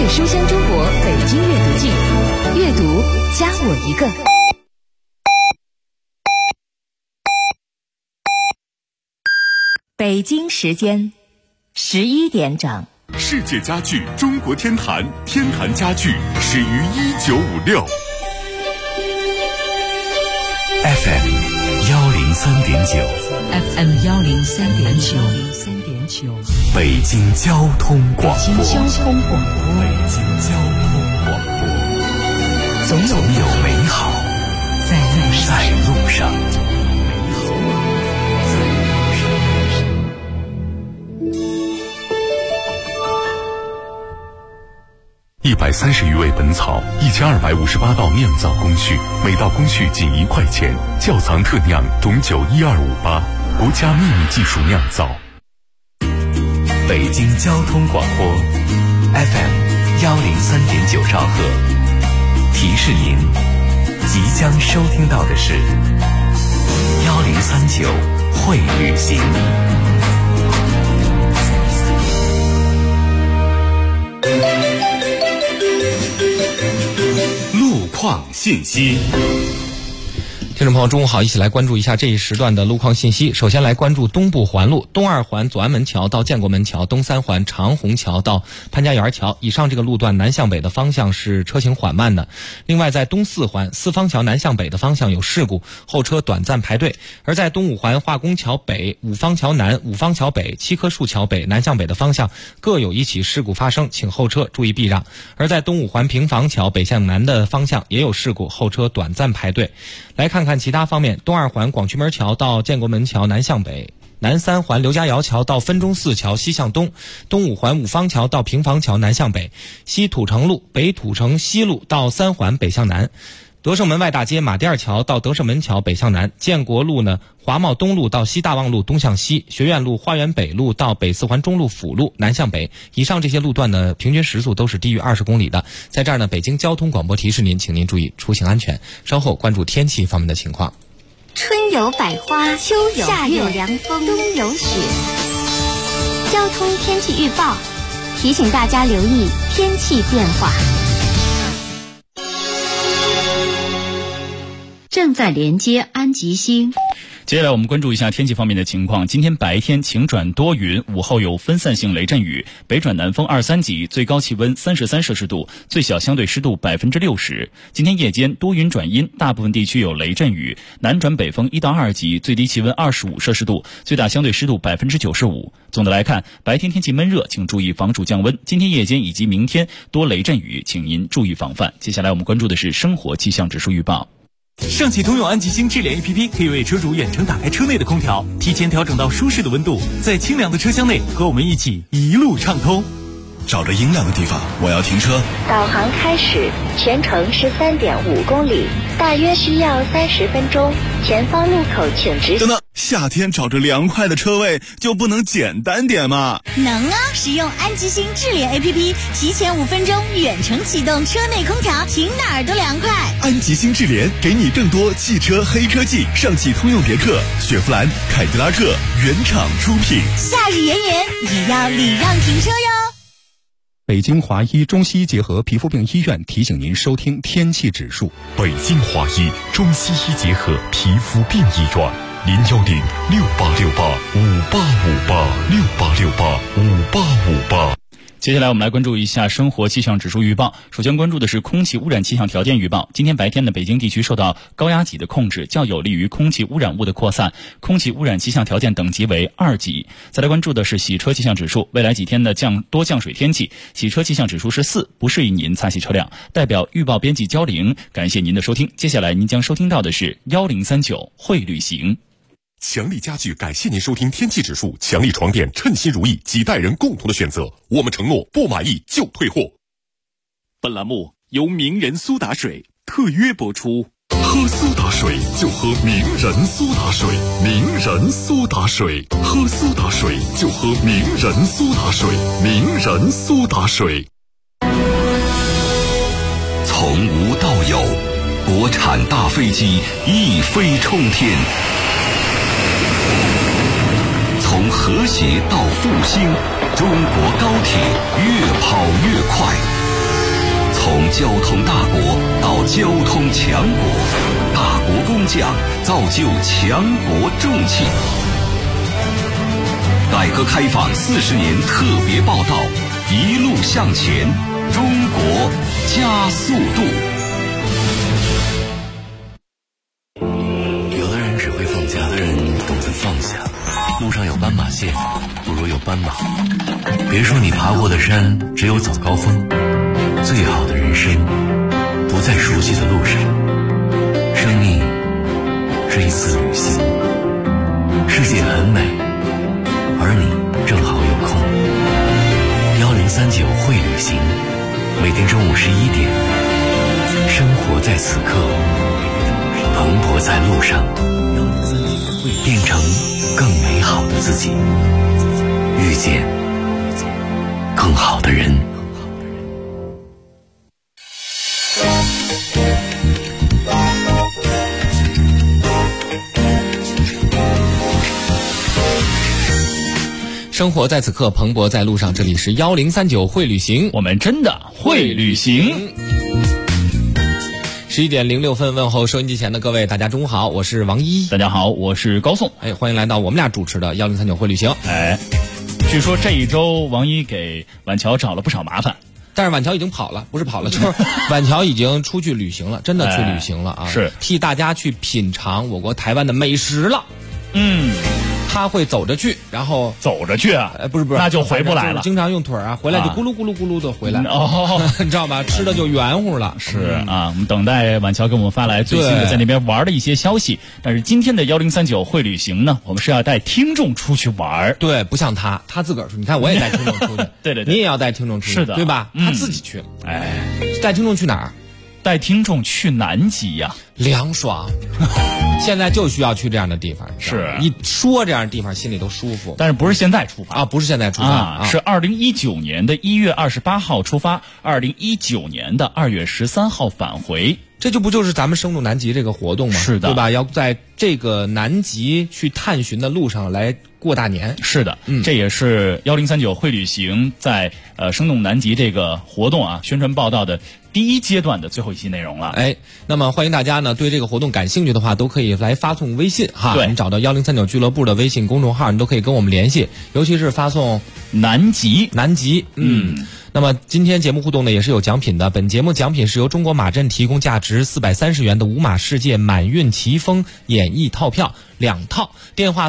是书香中国北京阅读季，阅读加我一个。北京时间11点整。 世界家具中国天坛，天坛家具始于1956。 FM 103.9 FM 103.9 北京交通广播。 北京交通广播。 北京交通广播。 总有美好在路上。130余味本草，1258道酿造工序，每道工序仅1块钱。窖藏特酿董酒12588，国家秘密技术酿造。北京交通广播 FM 103.9兆赫，提示您即将收听到的是1039会旅行。路况信息。 听众朋友，中午好，一起来关注一下这一时段的路况信息。首先来关注东部环路，东二环左安门桥到建国门桥，东三环长虹桥到潘家园桥，以上这个路段南向北的方向是车行缓慢的。另外在东四环四方桥南向北的方向有事故，后车短暂排队。而在东五环化工桥北、五方桥南、五方桥北、七棵树桥北南向北的方向各有一起事故发生，请后车注意避让。而在东五环平房桥北向南的方向也有事故，后车短暂排队。来看看其他方面，东二环广渠门桥到建国门桥南向北，南三环刘家窑桥到分钟寺桥西向东，东五环五方桥到平房桥南向北，西土城路、北土城西路到三环北向南，德胜门外大街马甸桥到德胜门桥北向南，建国路呢华贸东路到西大望路东向西，学院路花园北路到北四环中路辅路南向北。以上这些路段呢平均时速都是低于20公里的。在这儿呢，北京交通广播提示您，请您注意出行安全。稍后关注天气方面的情况。 春有百花，秋有夏有凉风，冬有雪。交通天气预报提醒大家留意天气变化。 正在连接安吉星。 接下来我们关注一下天气方面的情况。今天白天晴转多云，午后有分散性雷阵雨，北转南风2、3级，最高气温33摄氏度，最小相对湿度60%。今天夜间多云转阴，大部分地区有雷阵雨，南转北风1到2级，最低气温25摄氏度，最大相对湿度95%。总的来看，白天天气闷热，请注意防暑降温。今天夜间以及明天多雷阵雨，请您注意防范。接下来我们关注的是生活气象指数预报。 上汽通用安吉星智联 APP 可以为车主远程打开车内的空调，提前调整到舒适的温度，在清凉的车厢内和我们一起一路畅通。 找着阴凉的地方，我要停车。 导航开始，全程13.5公里，大约需要30分钟。前方路口请直行。 等等，夏天找着凉快的车位就不能简单点吗？ 能啊！使用安吉星智联 APP， 提前5分钟远程启动车内空调，停哪儿都凉快。 安吉星智联给你更多汽车黑科技，上汽通用别克、雪佛兰、凯迪拉克原厂出品。 夏日炎炎也要礼让停车哟。 北京华医中西医结合皮肤病医院提醒您收听天气指数。 北京华医中西医结合皮肤病医院，0868585858，68585858。 接下来我们来关注一下生活气象指数预报。首先关注的是空气污染气象条件预报。今天白天的北京地区受到高压脊的控制，较有利于空气污染物的扩散，空气污染气象条件等级为2级。再来关注的是洗车气象指数。未来几天的多降水天气，洗车气象指数是4，不适宜您擦洗车辆。代表预报编辑焦玲，感谢您的收听。接下来您将收听到的是1039会旅行。 强力家具感谢您收听天气指数，强力床垫称心如意，几代人共同的选择，我们承诺不满意就退货。 本栏目由名人苏打水特约播出。 喝苏打水就喝名人苏打水，名人苏打水，喝苏打水就喝名人苏打水，名人苏打水。 从无到有，国产大飞机一飞冲天。从和谐到复兴，中国高铁越跑越快。 交通大国到交通强国，大国工匠造就强国重器。改革开放40年特别报道，一路向前，中国加速度。 有的人只会放假，有的人懂得放下。路上有斑马线，不如有斑马。别说你爬过的山只有早高峰，最好的人生不在熟悉的路上。生命是一次旅行，世界很美，而你正好有空。1039会旅行，每天中午11点，生活在此刻，蓬勃在路上，变成更美好的自己，遇见更好的人。 生活在此刻，蓬勃在路上。这里是1039会旅行， 我们真的会旅行。 11点06分，问候收音机前的各位，大家中午好，我是王一。 大家好，我是高颂。 欢迎来到我们俩主持的1039会旅行。 据说这一周王一给婉乔找了不少麻烦。 但是婉乔已经跑了，不是跑了，就是婉乔已经出去旅行了，真的去旅行了啊！ 是替大家去品尝我国台湾的美食了。他会走着去，然后走着去啊？ 不是， 那就回不来了。 经常用腿啊，回来就咕噜咕噜咕噜的回来。你知道吧？吃的就圆乎了。 是啊，我们等待婉乔给我们发来最新的在那边玩的一些消息。但是今天的1039会旅行呢，我们是要带听众出去玩。 对，不像他自个儿出。你看，我也带听众出去。 对， 你也要带听众出去， 是的， 对吧？他自己去了。带听众去哪儿？ 带听众去南极呀， 凉爽。现在就需要去这样的地方， 是一说这样的地方心里都舒服。 但是不是现在出发啊？不是现在出发是2019年的1月28号出发，2019年的2月13号返回。 这就不就是咱们生动南极这个活动吗？ 是的， 对吧？要在这个南极去探寻的路上来过大年。 是的，这也是1039会旅行在生动南极这个活动啊宣传报道的第一阶段的最后一期内容了。 那么欢迎大家呢对这个活动感兴趣的话，都可以来发送微信哈。 对， 你找到1039俱乐部的微信公众号，你都可以跟我们联系，尤其是发送南极。 那么今天节目互动呢也是有奖品的，本节目奖品是由中国马镇提供价值430元的五马世界满运奇峰演艺套票2套，电话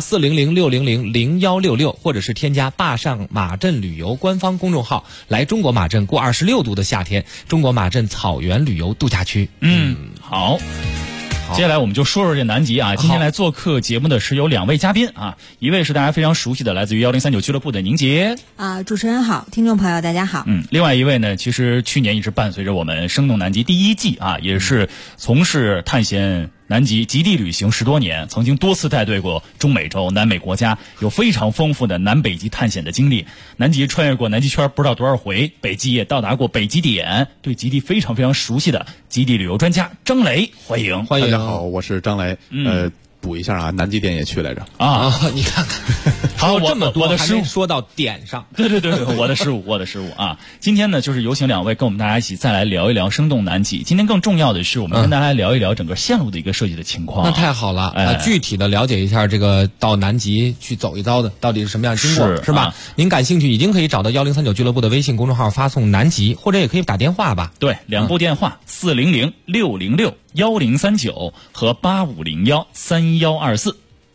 400-600-0166，或者是添加坝上马镇旅游官方公众号，来中国马镇过26度的夏天，中国马镇草原旅游度假区。 好。接下来我们就说说这南极啊。今天来做客节目的是有2位嘉宾啊，一位是大家非常熟悉的来自于1039俱乐部的宁杰主持人好，听众朋友大家好。 另外一位呢，其实去年一直伴随着我们生动南极第1季啊，也是从事探险南极极地旅行10多年，曾经多次带队过中美洲、南美国家，有非常丰富的南北极探险的经历。南极穿越过南极圈不知道多少回，北极也到达过北极点，对极地非常非常熟悉的极地旅游专家张雷，欢迎。 大家好，我是张雷。补一下啊，南极点也去来着你看看， 好， 这么多我的失误说到点上， 对，我的失误啊！今天呢，就是有请2位跟我们大家一起再来聊一聊生动南极。今天更重要的是，我们跟大家聊一聊整个线路的一个设计的情况。 那太好了，具体的了解一下这个到南极去走一遭的到底是什么样的经过，是吧？您感兴趣，已经可以找到1039俱乐部的微信公众号发送南极，或者也可以打电话吧。 对，2部电话400-606-1039和8501-3124。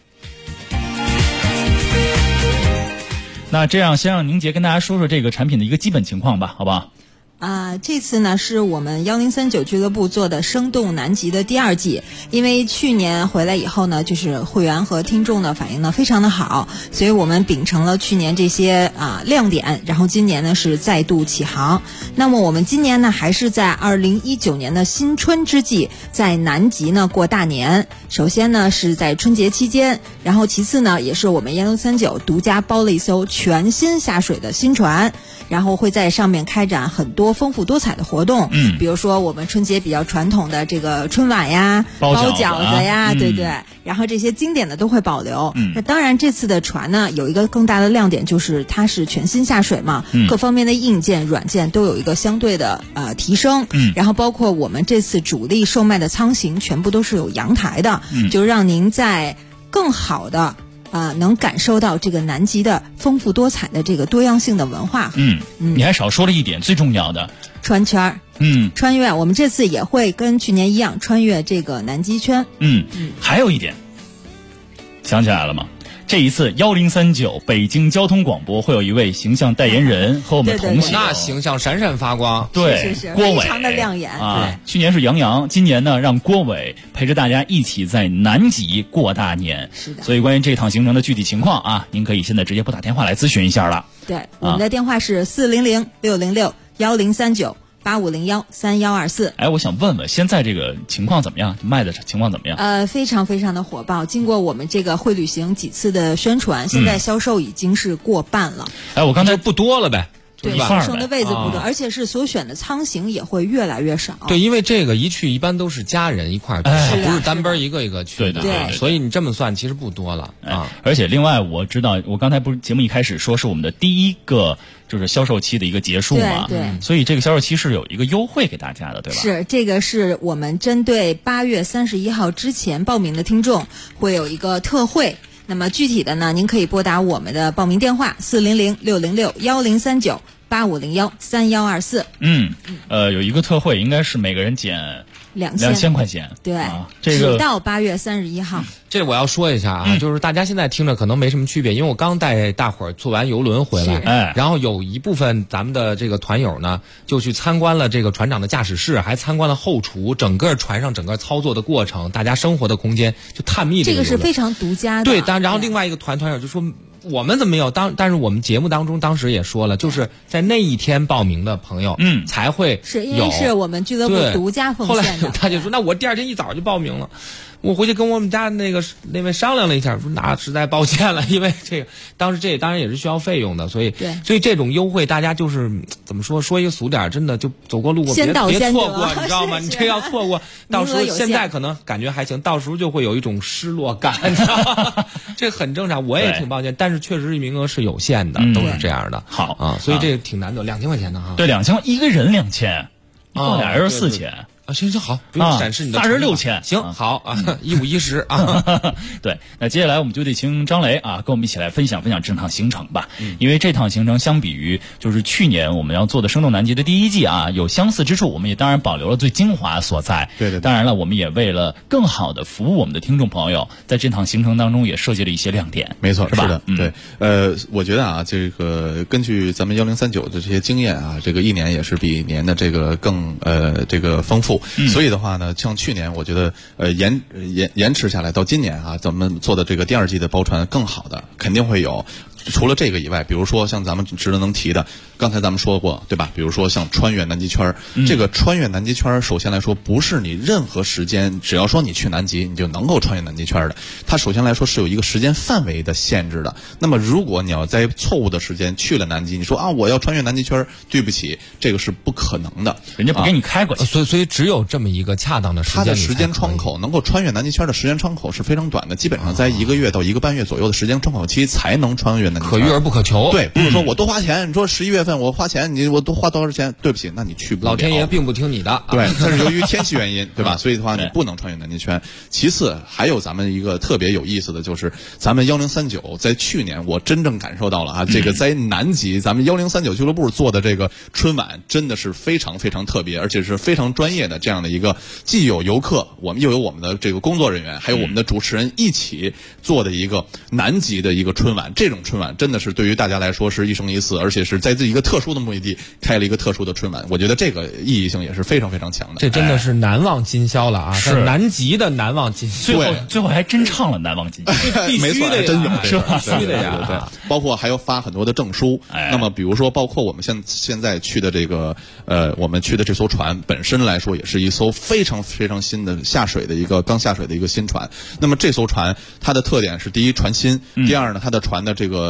那这样先让宁杰跟大家说说这个产品的一个基本情况吧，好不好？ 这次呢是我们1039俱乐部做的生动南极的第2季，因为去年回来以后呢，就是会员和听众的反应呢非常的好，所以我们秉承了去年这些亮点，然后今年呢是再度起航。那么我们今年呢还是在2019年的新春之际，在南极呢过大年。首先呢是在春节期间，然后其次呢也是我们1039独家包了一艘全新下水的新船，然后会在上面开展很多多丰富多彩的活动，比如说我们春节比较传统的这个春晚呀、包饺子呀，对对，然后这些经典的都会保留。那当然这次的船呢有一个更大的亮点，就是它是全新下水嘛，各方面的硬件软件都有一个相对的提升，然后包括我们这次主力售卖的舱型全部都是有阳台的，就让您在更好的能感受到这个南极的丰富多彩的这个多样性的文化。 你还少说了一点最重要的穿圈。穿越，我们这次也会跟去年一样穿越这个南极圈。 还有一点，想起来了吗？这一次1039北京交通广播会有一位形象代言人和我们同行， 那形象闪闪发光， 对，郭伟非常的亮眼啊。去年是杨洋，今年呢让郭伟陪着大家一起在南极过大年。 是的， 所以关于这趟行程的具体情况啊，您可以现在直接拨打电话来咨询一下了。 对，我们的电话是400-606-1039-8501-3124。 我想问问，现在这个情况怎么样？卖的情况怎么样？ 非常非常的火爆。经过我们这个会旅行几次的宣传，现在销售已经是过半了。 我刚才不多了呗。 对，所剩的位子不多，而且是所选的舱型也会越来越少。 对，因为这个一去一般都是家人一块儿去，不是单奔一个一个去的。 对， 所以你这么算其实不多了啊。 而且另外我知道，我刚才不是节目一开始说是我们的第一个就是销售期的一个结束嘛， 对， 所以这个销售期是有一个优惠给大家的，对吧？ 是，这个是我们针对8月31号之前报名的听众会有一个特惠。那么具体的呢，您可以拨打我们的报名电话400-606-1039-8501-3124。 有一个特惠，应该是每个人减2000块钱。 对， 这个直到8月31号。 这我要说一下啊，就是大家现在听着可能没什么区别，因为我刚带大伙儿坐完游轮回来，然后有一部分咱们的这个团友呢，就去参观了这个船长的驾驶室，还参观了后厨，整个船上整个操作的过程，大家生活的空间，就探秘这个是非常独家的。 对，然后另外一个团友就说，我们怎么没有？但是我们节目当中当时也说了，就是在那一天报名的朋友，才会是因为是我们俱乐部独家奉献的。 后来他就说，那我第二天一早就报名了。我回去跟我们家那位商量了一下，说那实在抱歉了，因为这个当时这当然也是需要费用的，所以这种优惠大家就是怎么说一个俗点，真的就走过路过别错过，你知道吗？你这要错过，到时候现在可能感觉还行，到时候就会有一种失落感，你知道吗？这很正常，我也挺抱歉，但是确实名额是有限的，都是这样的。 好啊，所以这挺难得，2000块钱的哈。 对，2000一个人2000，俩人4000。 行好，不用展示你的 ，86,000， 行好啊，1510啊。 对，那接下来我们就得请张雷跟我们一起来分享这趟行程吧。因为这趟行程相比于就是去年我们要做的生动南极的第一季有相似之处，我们也当然保留了最精华所在。 对， 当然了，我们也为了更好的服务我们的听众朋友，在这趟行程当中也设计了一些亮点。 没错， 是吧？ 对，我觉得这个根据咱们1039的这些经验这个一年也是比一年的这个更这个丰富。所以的话呢，像去年我觉得延迟下来到今年咱们做的这个第二季的包船更好的肯定会有。除了这个以外，比如说像咱们值得能提的，刚才咱们说过，对吧？比如说像穿越南极圈，这个穿越南极圈，首先来说不是你任何时间，只要说你去南极，你就能够穿越南极圈的。它首先来说是有一个时间范围的限制的。那么如果你要在错误的时间去了南极，你说我要穿越南极圈，对不起，这个是不可能的， 人家不给你开过去。 所以只有这么一个恰当的时间， 它的时间窗口能够穿越南极圈的时间窗口是非常短的，基本上在1个月到1个半月左右的时间窗口期才能穿越。 可遇而不可求。 对，不是说我多花钱，你说11月份我花钱，我多花多少钱？对不起，那你去不了。 老天爷并不听你的。 对，这是由于天气原因，对吧？所以的话，你不能穿越南极圈。其次，还有咱们一个特别有意思的就是，咱们1039在去年我真正感受到了这个在南极，咱们1039俱乐部做的这个春晚真的是非常非常特别，而且是非常专业的这样的一个，既有游客，我们又有我们的这个工作人员，还有我们的主持人一起做的一个南极的一个春晚。这种春晚真的是对于大家来说是一生一次，而且是在自己一个特殊的目的地开了一个特殊的春晚，我觉得这个意义性也是非常非常强的。 这真的是难忘今宵了啊！ 是南极的难忘今宵， 最后还真唱了难忘今宵， 没错，真有是吧？ 必须的呀！ 对，包括还要发很多的证书。那么比如说，包括我们现在去的这个我们去的这艘船本身来说，也是一艘非常非常新的刚下水的一个新船。那么这艘船它的特点是，第一，船新；第二呢，它的船的这个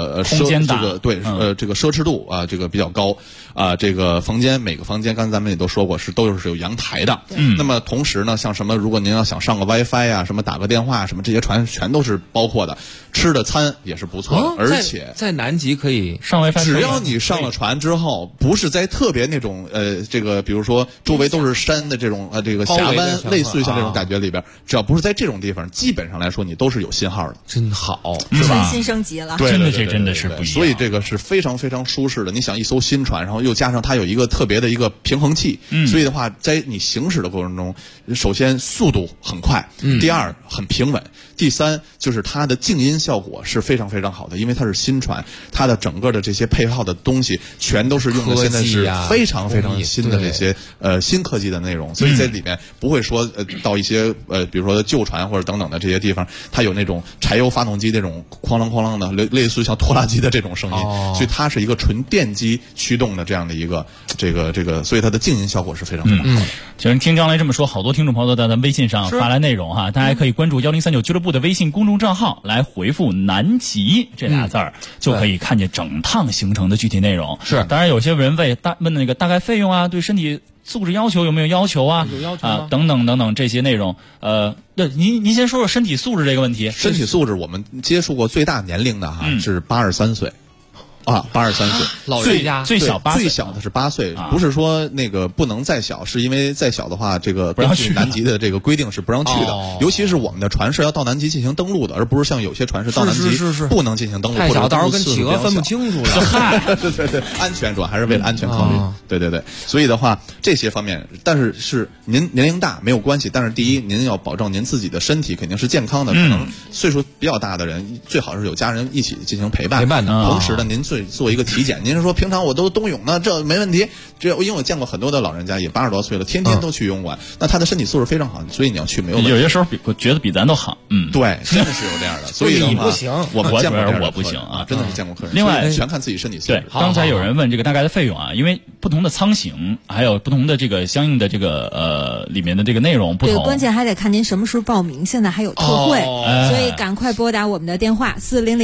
个空间大， 这个奢侈度啊，这个比较高啊，这个每个房间刚才咱们也都说过都是有阳台的。那么同时呢，像什么如果您要想上个 WiFi 啊，什么打个电话什么，这些船全都是包括的，吃的餐也是不错的，而且在南极可以上 WiFi， 只要你上了船之后，不是在特别那种这个比如说周围都是山的这种这个峡湾，类似于像这种感觉里边，只要不是在这种地方，基本上来说你都是有信号的， 真好， 是吧？ 新升级了， 对， 真的是不一样。 所以这个是非常非常舒适的。你想一艘新船，然后又加上它有一个特别的一个平衡器，所以的话，在你行驶的过程中，首先速度很快，第二很平稳，第三就是它的静音效果是非常非常好的，因为它是新船，它的整个的这些配套的东西全都是用的现在是非常非常新的这些新科技的内容，所以在里面不会说到一些比如说旧船或者等等的这些地方，它有那种柴油发动机那种哐啷哐啷的类似于像拖拉机的这种声音，所以它是一个纯电机驱动的这样的一个这个，所以它的静音效果是非常非常好的。 其实听张雷这么说，好多听众朋友都在咱微信上发来内容哈，大家可以关注1039俱乐部的微信公众账号来回复南极这俩字儿，就可以看见整趟行程的具体内容。 是， 当然有些人问那个大概费用啊，对身体素质要求有没有要求啊？ 有要求啊，等等等等这些内容。对，您先说说身体素质这个问题。 身体素质，我们接触过最大年龄的是83岁。83岁， 老人家最小8岁， 最小的是8岁，不是说那个不能再小，是因为再小的话，这个根据南极的这个规定是不让去的。尤其是我们的船是要到南极进行登陆的，而不是像有些船是到南极不能进行登陆， 太小到时候跟企鹅分不清楚了。 嗨，对，安全主要还是为了安全考虑。对，所以的话，这些方面，但是您年龄大没有关系，但是第一，您要保证您自己的身体肯定是健康的，可能岁数比较大的人，最好是有家人一起进行陪伴的。 同时呢，您做一个体检，您是说平常我都冬泳呢，这没问题。因为我见过很多的老人家也80多岁了，天天都去游泳馆，那他的身体素质非常好，所以你要去没有问题。 有些时候觉得比咱都好， 对，真的是有这样的。所以你不行， 我们见过我不行啊， 真的是见过客人。 另外， 全看自己身体素质。 对，刚才有人问这个大概的费用啊，因为不同的舱型，还有不同的这个相应的这个里面的这个内容不同。 对，关键还得看您什么时候报名，现在还有特惠，所以赶快拨打我们的电话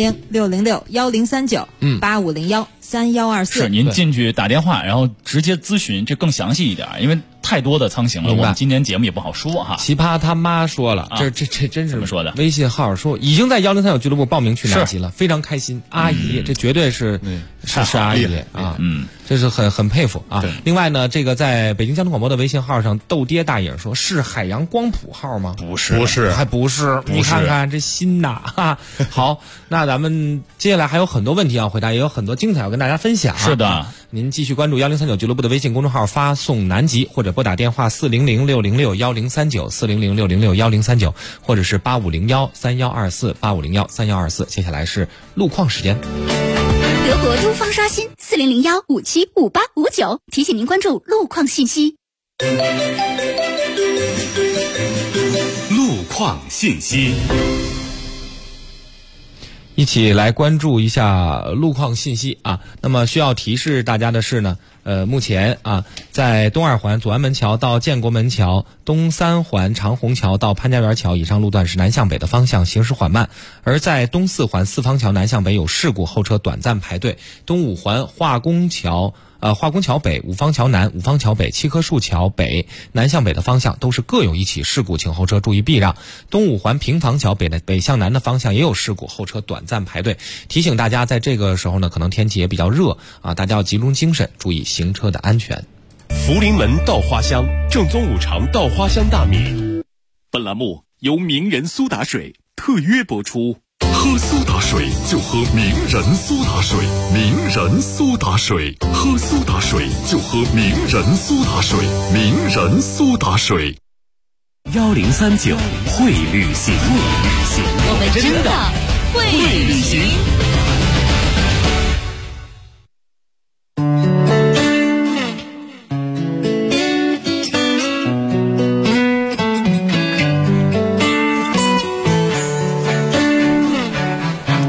400-606-1039，8501-3124。 是您进去打电话，然后直接咨询，这更详细一点，因为太多的舱型了，我们今天节目也不好说哈。 奇葩他妈说了，这真是怎么说的？ 微信号说已经在1039俱乐部报名去南极了，非常开心。阿姨，这绝对是阿姨啊，这是很佩服啊。另外呢，这个在北京交通广播的微信号上，豆爹大影说是海洋光谱号吗？ 不是， 还不是。你看看这心呐哈。好，那咱们接下来还有很多问题要回答，也有很多精彩要跟大家分享。 是的， 您继续关注1039俱乐部的微信公众号，发送南极或者拨打电话400-606-1039，400-606-1039，或者是8501-3124，8501-3124。接下来是路况时间。 德国东方刷新400-575859，提醒您关注路况信息。 路况信息。 一起来关注一下路况信息啊。那么需要提示大家的是呢，目前啊，在东二环左安门桥到建国门桥、东三环长虹桥到潘家园桥以上路段是南向北的方向行驶缓慢，而在东四环四方桥南向北有事故，后车短暂排队。东五环化工桥北、五方桥南、五方桥北、七棵树桥北南向北的方向都是各有一起事故，请后车注意避让。东五环平房桥北向南的方向也有事故，后车短暂排队。提醒大家，在这个时候呢，可能天气也比较热啊，大家要集中精神，注意行车的安全。 福临门稻花香，正宗五常稻花香大米。本栏目由名人苏打水特约播出。 喝苏打水就喝名人苏打水，名人苏打水，喝苏打水就喝名人苏打水，名人苏打水。 1039会旅行， 我们真的会旅行。 欢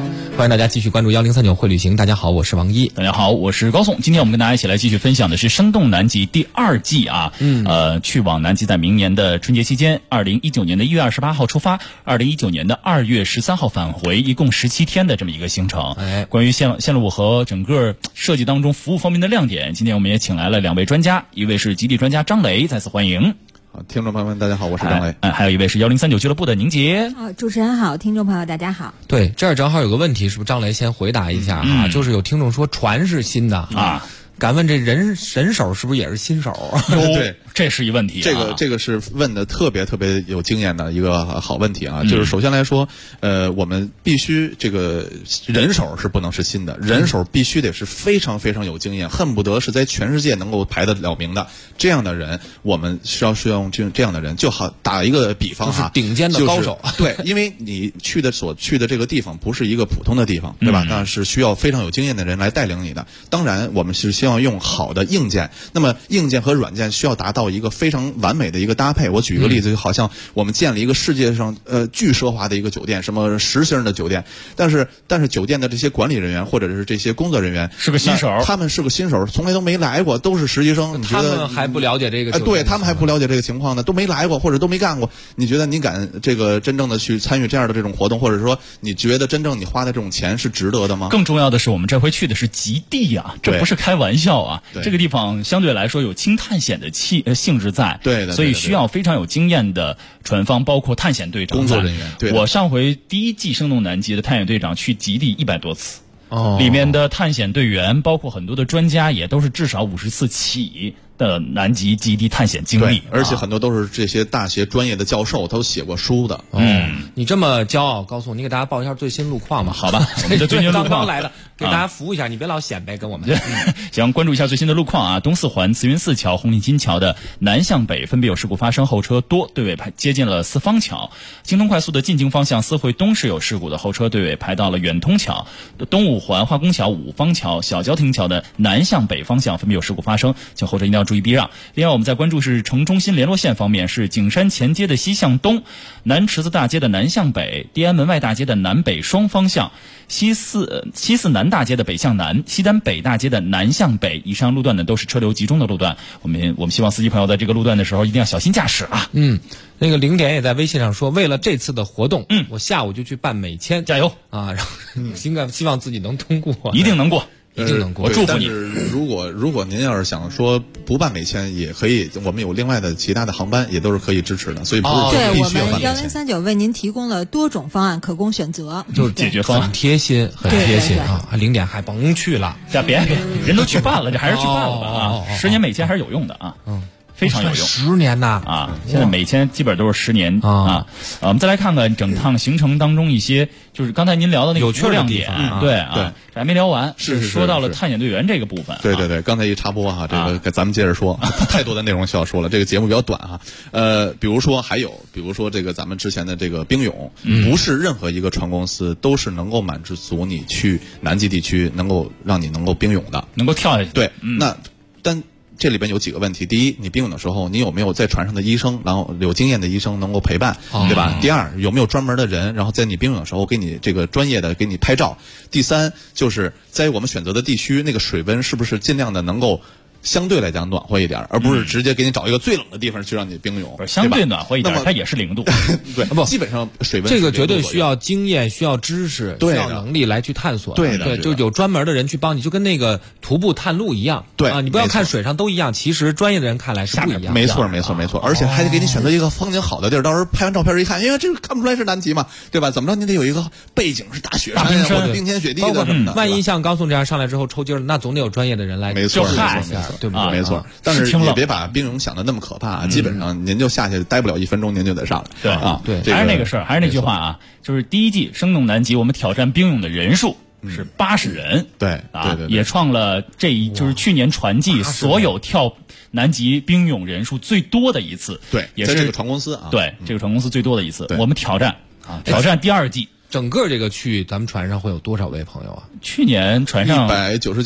迎大家继续关注1039会旅行。大家好，我是王一。 大家好，我是高颂。今天我们跟大家一起来继续分享的是生动南极第2季啊。去往南极在明年的春节期间，2019年的1月28号出发，2019年的2月13号返回，一共17天的这么一个行程。关于线路和整个设计当中服务方面的亮点，今天我们也请来了2位专家，一位是极地专家张雷，再次欢迎。 好，听众朋友们，大家好，我是张雷。 还有一位是1039俱乐部的宁杰。 主持人好，听众朋友大家好。 对，这儿正好有个问题，是不是张雷先回答一下啊？就是有听众说船是新的啊。敢问这人手是不是也是新手？ 对， 这是一问题啊。 这个是问的特别有经验的一个好问题啊。就是首先来说，我们必须这个人手是不能是新的，人手必须得是非常非常有经验，恨不得是在全世界能够排得了名的这样的人，我们需要用这样的人。就好打一个比方哈， 就是顶尖的高手。 对，因为你所去的这个地方不是一个普通的地方，对吧？那是需要非常有经验的人来带领你的。当然，我们是希望用好的硬件，那么硬件和软件需要达到一个非常完美的一个搭配。我举一个例子，就好像我们建了一个世界上巨奢华的一个酒店，什么10星的酒店，但是酒店的这些管理人员或者是这些工作人员是个新手， 他们是个新手，从来都没来过，都是实习生。 他们还不了解这个酒店， 对他们还不了解这个情况呢，都没来过或者都没干过。你觉得你敢这个真正的去参与这样的这种活动，或者说你觉得真正你花的这种钱是值得的吗？ 更重要的是，我们这回去的是极地啊，这不是开玩笑啊。这个地方相对来说有轻探险的性质在， 对的， 所以需要非常有经验的船方，包括探险队长、 工作人员。对， 我上回第1季生动南极的探险队长去极地100多次，里面的探险队员包括很多的专家也都是至少50次起的南极极地探险经历， 而且很多都是这些大学专业的教授，都写过书的。 你这么骄傲，高颂，你给大家报一下最新路况吧。 好吧，我们的最新路况刚来的，给大家服务一下，你别老显摆跟我们。 行，关注一下最新的路况啊！东四环慈云寺桥、红领巾桥的南向北分别有事故发生，后车多，队尾接近了四方桥。京通快速的进京方向四惠东是有事故的，后车队尾排到了远通桥。东五环化工桥、五方桥、小交亭桥的南向北方向分别有事故发生，请后车一定要注意避让。另外我们在关注是城中心联络线方面，是景山前街的西向东、南池子大街的南向北、地安门外大街的南北双方向、西四南大街的北向南、西单北大街的南向北。以上路段呢都是车流集中的路段，我们希望司机朋友在这个路段的时候一定要小心驾驶啊。 那个零点也在微信上说，为了这次的活动，我下午就去办美签， 加油啊！然后希望自己能通过， 一定能过。 我祝福你。 但是如果您要是想说不办美签也可以，我们有另外的其他的航班也都是可以支持的，所以不是必须要办美签。 对，我们1039为您提供了多种方案可供选择， 就是解决方案很贴心啊！零点还甭去了， 别人都去办了，这还是去办了吧啊！10年美签还是有用的啊。非常有用 ，10年呐啊！现在美签基本都是10年啊。我们再来看看整趟行程当中一些，就是刚才您聊的那个有趣的点， 对啊，这还没聊完，是说到了探险队员这个部分。 对，刚才一插播哈，这个咱们接着说，太多的内容需要说了，这个节目比较短哈。比如说这个咱们之前的这个冰泳，不是任何一个船公司都是能够满足你去南极地区能够让你能够冰泳的， 能够跳下去。 对，但这里边有几个问题。第一，你冰泳的时候，你有没有在船上的医生，然后有经验的医生能够陪伴，对吧？第二，有没有专门的人，然后在你冰泳的时候给你这个专业的给你拍照。第三，就是在我们选择的地区，那个水温是不是尽量的能够相对来讲暖和一点，而不是直接给你找一个最冷的地方去让你冰泳。 相对暖和一点，它也是0度。 对，不，基本上水温这个绝对需要经验、需要知识、需要能力来去探索。 对， 就有专门的人去帮你，就跟那个徒步探路一样。 对啊，你不要看水上都一样，其实专业的人看来是不一样。 没错，而且还得给你选择一个风景好的地儿，到时候拍完照片一看，因为这个看不出来是南极嘛，对吧？怎么着你得有一个背景是大雪山或者冰天雪地的什么的。 万一像高颂这样上来之后抽筋儿，那总得有专业的人来。 没错， 对不对？ 没错。但是也别把冰泳想的那么可怕，基本上您就下去待不了1分钟，您就得上来。 对啊，对，还是那个事儿，还是那句话啊，就是第1季生动南极，我们挑战冰泳的人数是80人， 对， 也创了就是去年船季所有跳南极冰泳人数最多的一次， 对， 也是这个船公司啊， 对，这个船公司最多的一次，我们挑战第2季。 整个这个去咱们船上会有多少位朋友啊？ 去年船上 199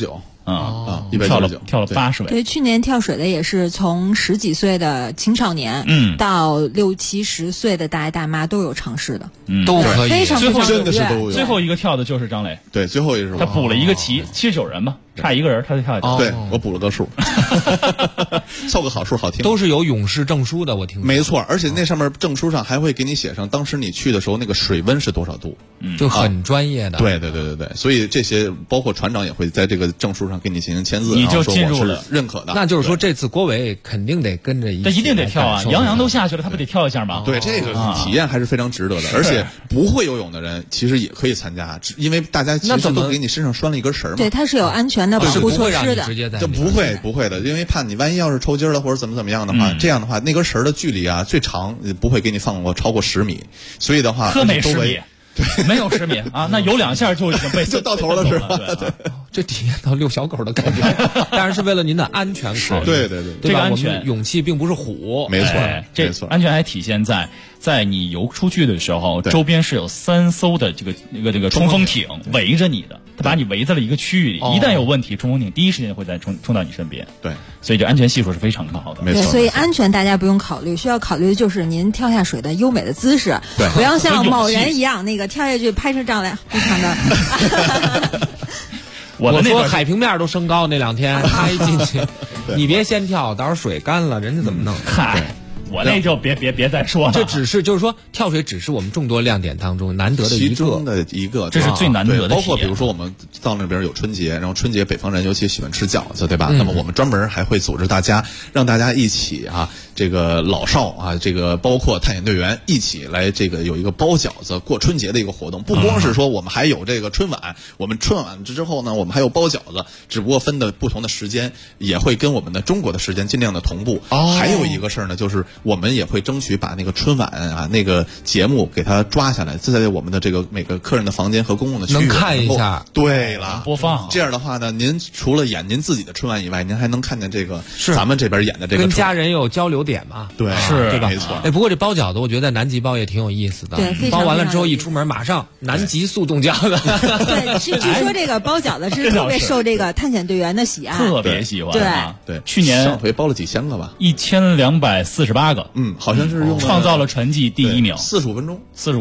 199 跳了80位。 对，去年跳水的也是从10几岁的青少年，到60、70岁的大爷大妈都有尝试的， 都可以， 非常真的是都有。 最后一个跳的就是张磊， 对，最后一个是他补了一个旗，79人嘛，差一个人他就跳下去。 对，我补了个数，凑个好数好听。 都是有勇士证书的，我听说。 没错，而且那上面证书上还会给你写上当时你去的时候那个水温是多少度， 就很专业的。 对，所以这些包括船长也会在这个证书上给你进行签字， 你就进入了认可的。 那就是说这次郭伟肯定得跟着一起， 他一定得跳啊！杨洋都下去了，他不得跳一下吗？ 对，这个体验还是非常值得的。而且不会游泳的人其实也可以参加，因为大家其实都给你身上拴了一根绳嘛。 对，它是有安全的保护措施的。 就不会的，因为怕你万一要是抽筋了或者怎么样的话，这样的话那根绳的距离啊最长不会给你放过超过10米，所以的话可没10米。对，没有10米啊，那游2下就已经被就到头了是吧？ 对， 这体验到遛小狗的感觉，当然是为了您的安全考虑。 对， 这个安全勇气并不是虎， 没错， 这安全还体现在你游出去的时候，周边是有3艘的这个冲锋艇围着你的，它把你围在了一个区域里，一旦有问题，冲锋艇第一时间会再冲到你身边。 对， 所以这安全系数是非常高的。 没错， 所以安全大家不用考虑，需要考虑的就是您跳下水的优美的姿势，不要像某人一样那个跳下去拍摄上来非常的。 我说海平面都升高那2天，他一进去，你别先跳，到时候水干了，人家怎么弄？ 嗨。我那就别再说了， 这只是就是说跳水只是我们众多亮点当中难得的其中的一个， 这是最难得的体验。 包括比如说我们到那边有春节，然后春节北方人尤其喜欢吃饺子，对吧？那么我们专门还会组织大家，让大家一起这个老少这个包括探险队员一起来这个有一个包饺子过春节的一个活动。不光是说我们还有这个春晚，我们春晚之后呢，我们还有包饺子，只不过分的不同的时间，也会跟我们的中国的时间尽量的同步。还有一个事儿呢，就是我们也会争取把那个春晚那个节目给它抓下来，在我们的这个每个客人的房间和公共的区域能看一下。 对了， 播放。 这样的话呢，您除了演您自己的春晚以外，您还能看见这个咱们这边演的这个跟家人有交流点嘛？ 对， 对吧？ 没错。 不过这包饺子，我觉得在南极包也挺有意思的。 对， 包完了之后一出门，马上南极速冻饺子。 对，据说这个包饺子是特别受这个探险队员的喜爱， 特别喜欢。 对， 去年上回包了几千个吧 ，1248个。 好像是用创造了传记第1名 ，45分钟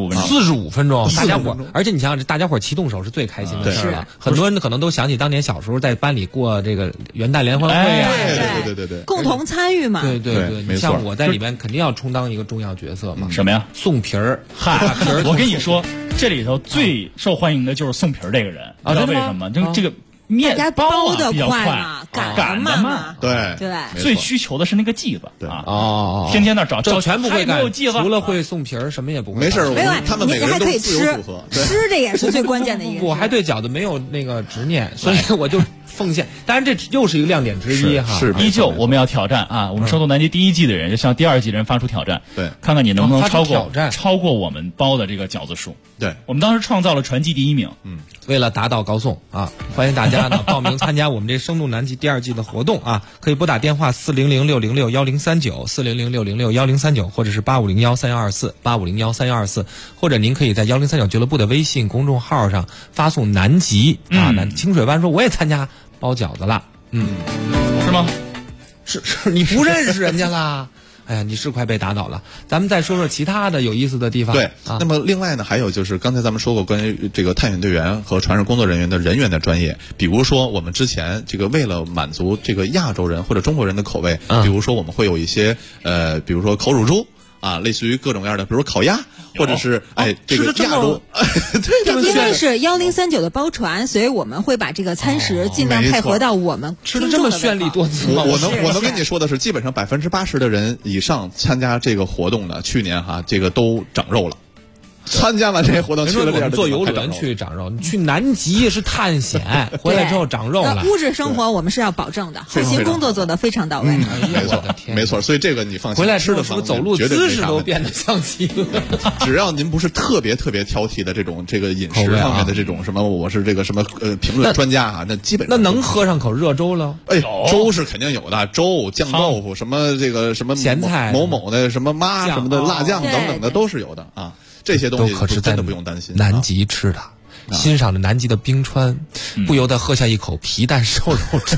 ，45分钟，大家伙，而且你想想，这大家伙齐动手是最开心的事了。很多人可能都想起当年小时候在班里过这个元旦联欢会啊， 对， 共同参与嘛。 对，你像我在里面肯定要充当一个重要角色嘛。 什么呀？ 送皮儿， 我跟你说，这里头最受欢迎的就是送皮儿这个人，你知道为什么？这个面包的比较快嘛，赶的慢， 对， 最需求的是那个剂子天天那找全不会干，除了会送皮儿，什么也不会。 没事，他们每个人都自由组合，吃这也是最关键的一个。 我还对饺子没有那个执念，所以我就奉献。当然，这又是一个亮点之一哈。 是，依旧我们要挑战我们《声动南极》第1季的人，就向第2季的人发出挑战， 对， 看看你能不能超过我们包的这个饺子数。 对， 我们当时创造了传记第1名。 为了达到高送欢迎大家呢报名参加我们这《声动南极》第2季的活动可以拨打电话400-606-1039 400-606-1039，或者是850-1324 850-1324，或者您可以在1039俱乐部的微信公众号上发送南极清水湾说我也参加包饺子了， 是吗？ 是你不认识人家啦。哎呀，你是快被打倒了。咱们再说说其他的有意思的地方。 对，那么另外呢，还有就是刚才咱们说过关于这个探险队员和船上工作人员的人员的专业，比如说我们之前这个为了满足这个亚洲人或者中国人的口味，比如说我们会有一些比如说烤乳猪类似于各种各样的，比如烤鸭，或者是这个亚洲， 因为是1039的包船，所以我们会把这个餐食尽量配合到我们吃的这么绚丽多姿吗？ 我能跟你说的是，基本上80%的人以上参加这个活动的，去年这个都长肉了。参加完这些活动去了， 我们坐游轮去长肉，你去南极是探险，回来之后长肉了。 物质生活我们是要保证的，后勤工作做得非常到位。 没错，所以这个你放心。 回来吃的时候走路姿势都变得像极了。 只要您不是特别挑剔的这个饮食方面的这种什么，我是这个什么评论专家那基本上能喝上口热粥了。 粥是肯定有的，粥、酱豆腐什么这个什么咸菜某某的什么妈什么的辣酱等等的都是有的这些东西可是真的不用担心。 南极吃的欣赏着南极的冰川，不由得喝下一口皮蛋瘦肉粥。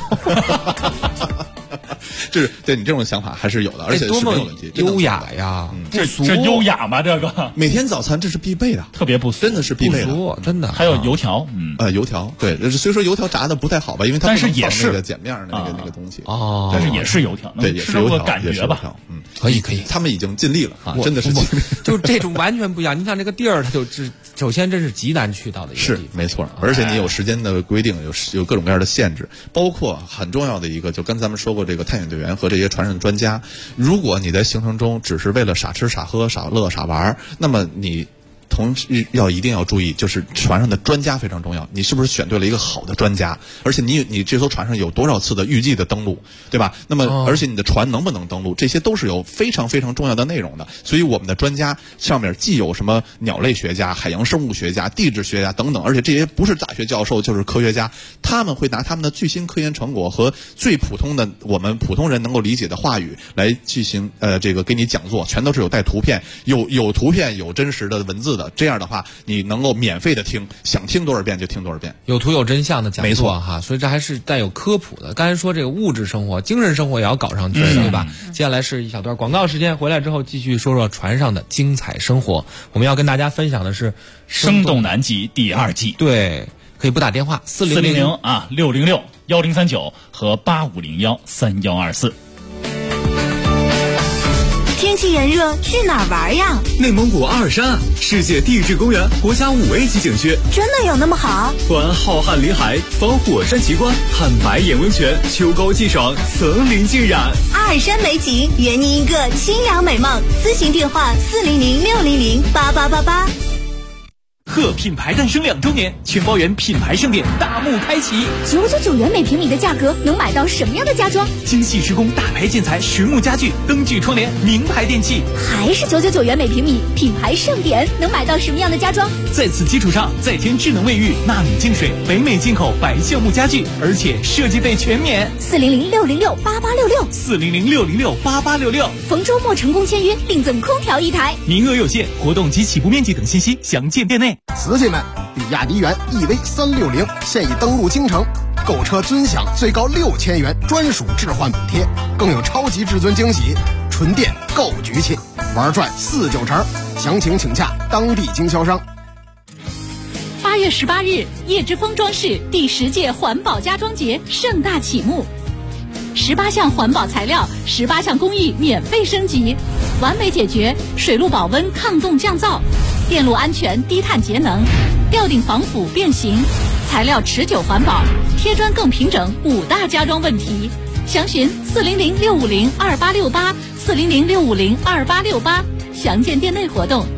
就是对你这种想法还是有的，而且是没有问题， 优雅呀， 这优雅吗？这个每天早餐这是必备的， 特别不俗， 真的是必备的， 真的。 还有油条， 油条，对，虽说油条炸的不太好吧，因为它但是也是那个碱面的那个东西哦， 但是也是油条， 对，也是油条， 感觉吧， 可以， 他们已经尽力了啊，真的是尽力， 就这种完全不一样。你看这个地儿，它就是首先这是极难去到的一个地方， 是没错，而且你有时间的规定，有各种各样的限制，包括很重要的一个，就刚才咱们说过，这个探险队员和这些船上的专家，如果你在行程中只是为了傻吃傻喝傻乐傻玩，那么你同时一定要注意，就是船上的专家非常重要，你是不是选对了一个好的专家，而且你这艘船上有多少次的预计的登陆，对吧？那么而且你的船能不能登陆，这些都是有非常非常重要的内容的。所以我们的专家上面既有什么鸟类学家、海洋生物学家、地质学家等等，而且这些不是大学教授就是科学家，他们会拿他们的最新科研成果和最普通的我们普通人能够理解的话语来进行这个给你讲座，全都是有带图片，有图片有真实的文字的。这样的话，你能够免费的听，想听多少遍就听多少遍， 有图有真相的讲座， 没错哈。所以这还是带有科普的。刚才说这个物质生活、精神生活也要搞上去，对吧？接下来是一小段广告时间，回来之后继续说说船上的精彩生活。我们要跟大家分享的是《 生动南极》第2季， 对，可以拨打电话 400啊606 1039和8501 3124。 天气炎热，去哪儿玩呀？ 内蒙古阿尔山，世界地质公园国家5A 级景区， 真的有那么好？ 观浩瀚林海，访火山奇观，看白眼温泉，秋高气爽，层林尽染。 阿尔山美景，圆你一个清凉美梦。咨询电话400-600-8888。 贺品牌诞生2周年，全包圆品牌盛典大幕开启 ，999元每平米的价格能买到什么样的家装？ 精细施工大牌建材、实木家具、灯具窗帘、名牌电器， 还是999元每平米，品牌盛典能买到什么样的家装？ 在此基础上再添智能卫浴、纳米净水、北美进口白橡木家具，而且设计费全免。 400-606-8866 400-606-8866， 逢周末成功签约，另赠空调1台， 名额有限，活动及起步面积等信息详见店内。 瓷器们，比亚迪元 EV360现已登陆京城，购车尊享最高6000元专属置换补贴，更有超级至尊惊喜，纯电够局气，玩转4-9成，详情请洽当地经销商。 8月18日，叶之峰装饰第10届环保家装节盛大启幕，18项环保材料，18项工艺免费升级，完美解决水路保温、抗冻降噪、电路安全、低碳节能、吊顶防腐变形、材料持久环保、贴砖更平整5大家装问题。详询400-650-2868 400-650-2868，详见店内活动。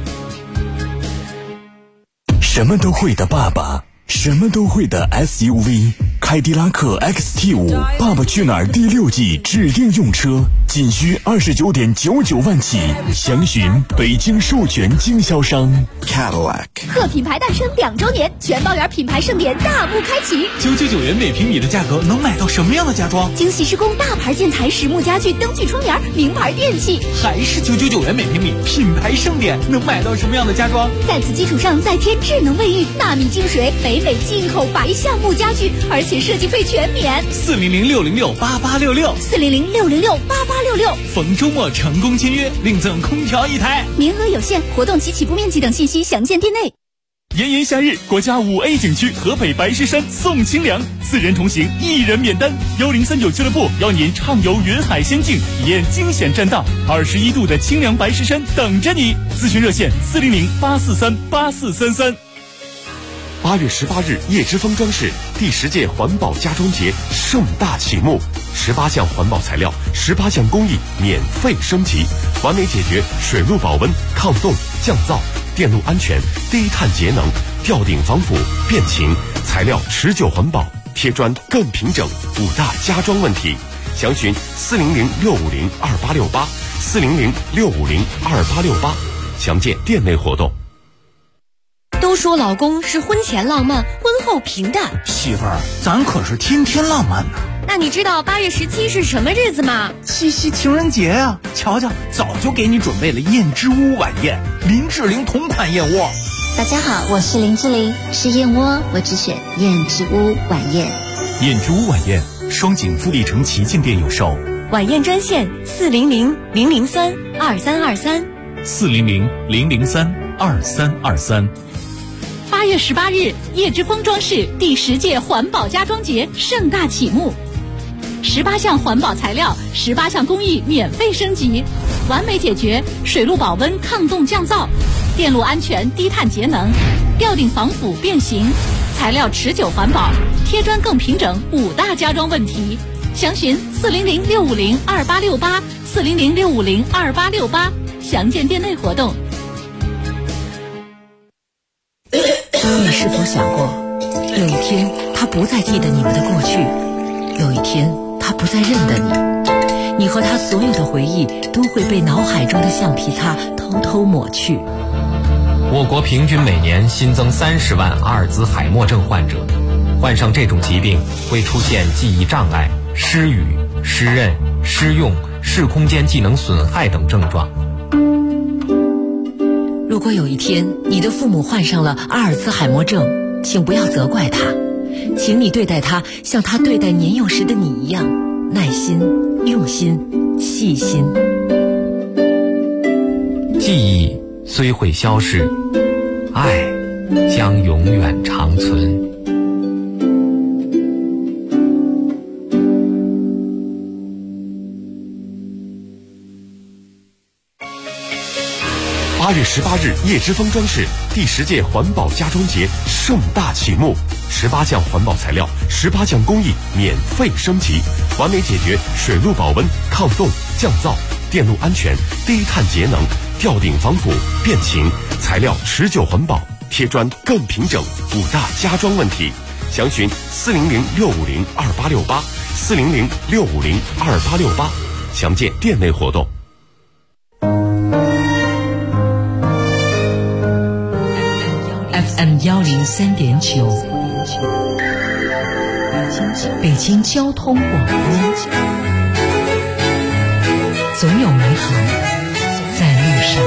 什么都会的爸爸，什么都会的 SUV， 凯迪拉克 XT5 爸爸去哪儿第6季指定用车，仅需29.99万起，详询北京授权经销商 Cadillac。 贺品牌诞生2周年，全包圆品牌盛典大幕开启 ，999元每平米的价格能买到什么样的家装？ 精细施工大牌建材、实木家具、灯具窗帘、名牌电器， 还是999元每平米，品牌盛典能买到什么样的家装？ 在此基础上再添智能卫浴、纳米净水、北美进口白橡木家具，而且设计费全免。 400-606-8866 400-600-8866， 逢周末成功签约，另赠空调1台， 名额有限，活动及起步面积等信息详见店内。 炎炎夏日，国家5A 景区河北白石山送清凉，4人同行1人免单。1039俱乐部邀您畅游云海仙境，体验惊险栈道，21度的清凉白石山等着你。咨询热线400-843-8433。 8月18日，叶之峰装饰第10届环保家装节盛大启幕，18项环保材料，18项工艺免费升级，完美解决水路保温、抗冻、降噪、电路安全、低碳节能、吊顶防腐变形、材料持久环保、贴砖更平整5大家装问题。详询400-650-2868 400-650-2868，详见店内活动。 都说老公是婚前浪漫，婚后平淡。 媳妇儿，咱可是天天浪漫呢。 那你知道8月17是什么日子吗？ 七夕情人节啊！瞧瞧，早就给你准备了燕之屋晚宴，林志玲同款燕窝。 大家好，我是林志玲，吃燕窝我只选燕之屋晚宴。 燕之屋晚宴，双井富力城旗舰店有售。 晚宴专线400-003-2323。 400-003-2323。 8月18日，叶之峰装饰第10届环保家装节盛大启幕，18项环保材料，18项工艺免费升级，完美解决水路保温、抗冻降噪、电路安全、低碳节能、吊顶防腐变形、材料持久环保、贴砖更平整5大家装问题。详询400-650-2868 400-650-2868，详见店内活动。 你是否想过，有一天他不再记得你们的过去，有一天他不再认得你，你和他所有的回忆都会被脑海中的橡皮擦偷偷抹去。 我国平均每年新增30万阿尔兹海默症患者，患上这种疾病会出现记忆障碍、失语、失认、失用、视空间技能损害等症状。 如果有一天你的父母患上了阿尔兹海默症，请不要责怪他，请你对待他像他对待年幼时的你一样，耐心、用心、细心。 记忆虽会消逝，爱将永远长存。 8月18日，叶之峰装饰第10届环保家装节盛大启幕，18项环保材料，18项工艺免费升级，完美解决水路保温、抗冻、降噪、电路安全、低碳节能、吊顶防腐、变形，材料持久环保，贴砖更平整5大家装问题。详询400-650-2868 400-650-2868，详见店内活动。 FM 103.9，北京交通广播，总有美好在路上。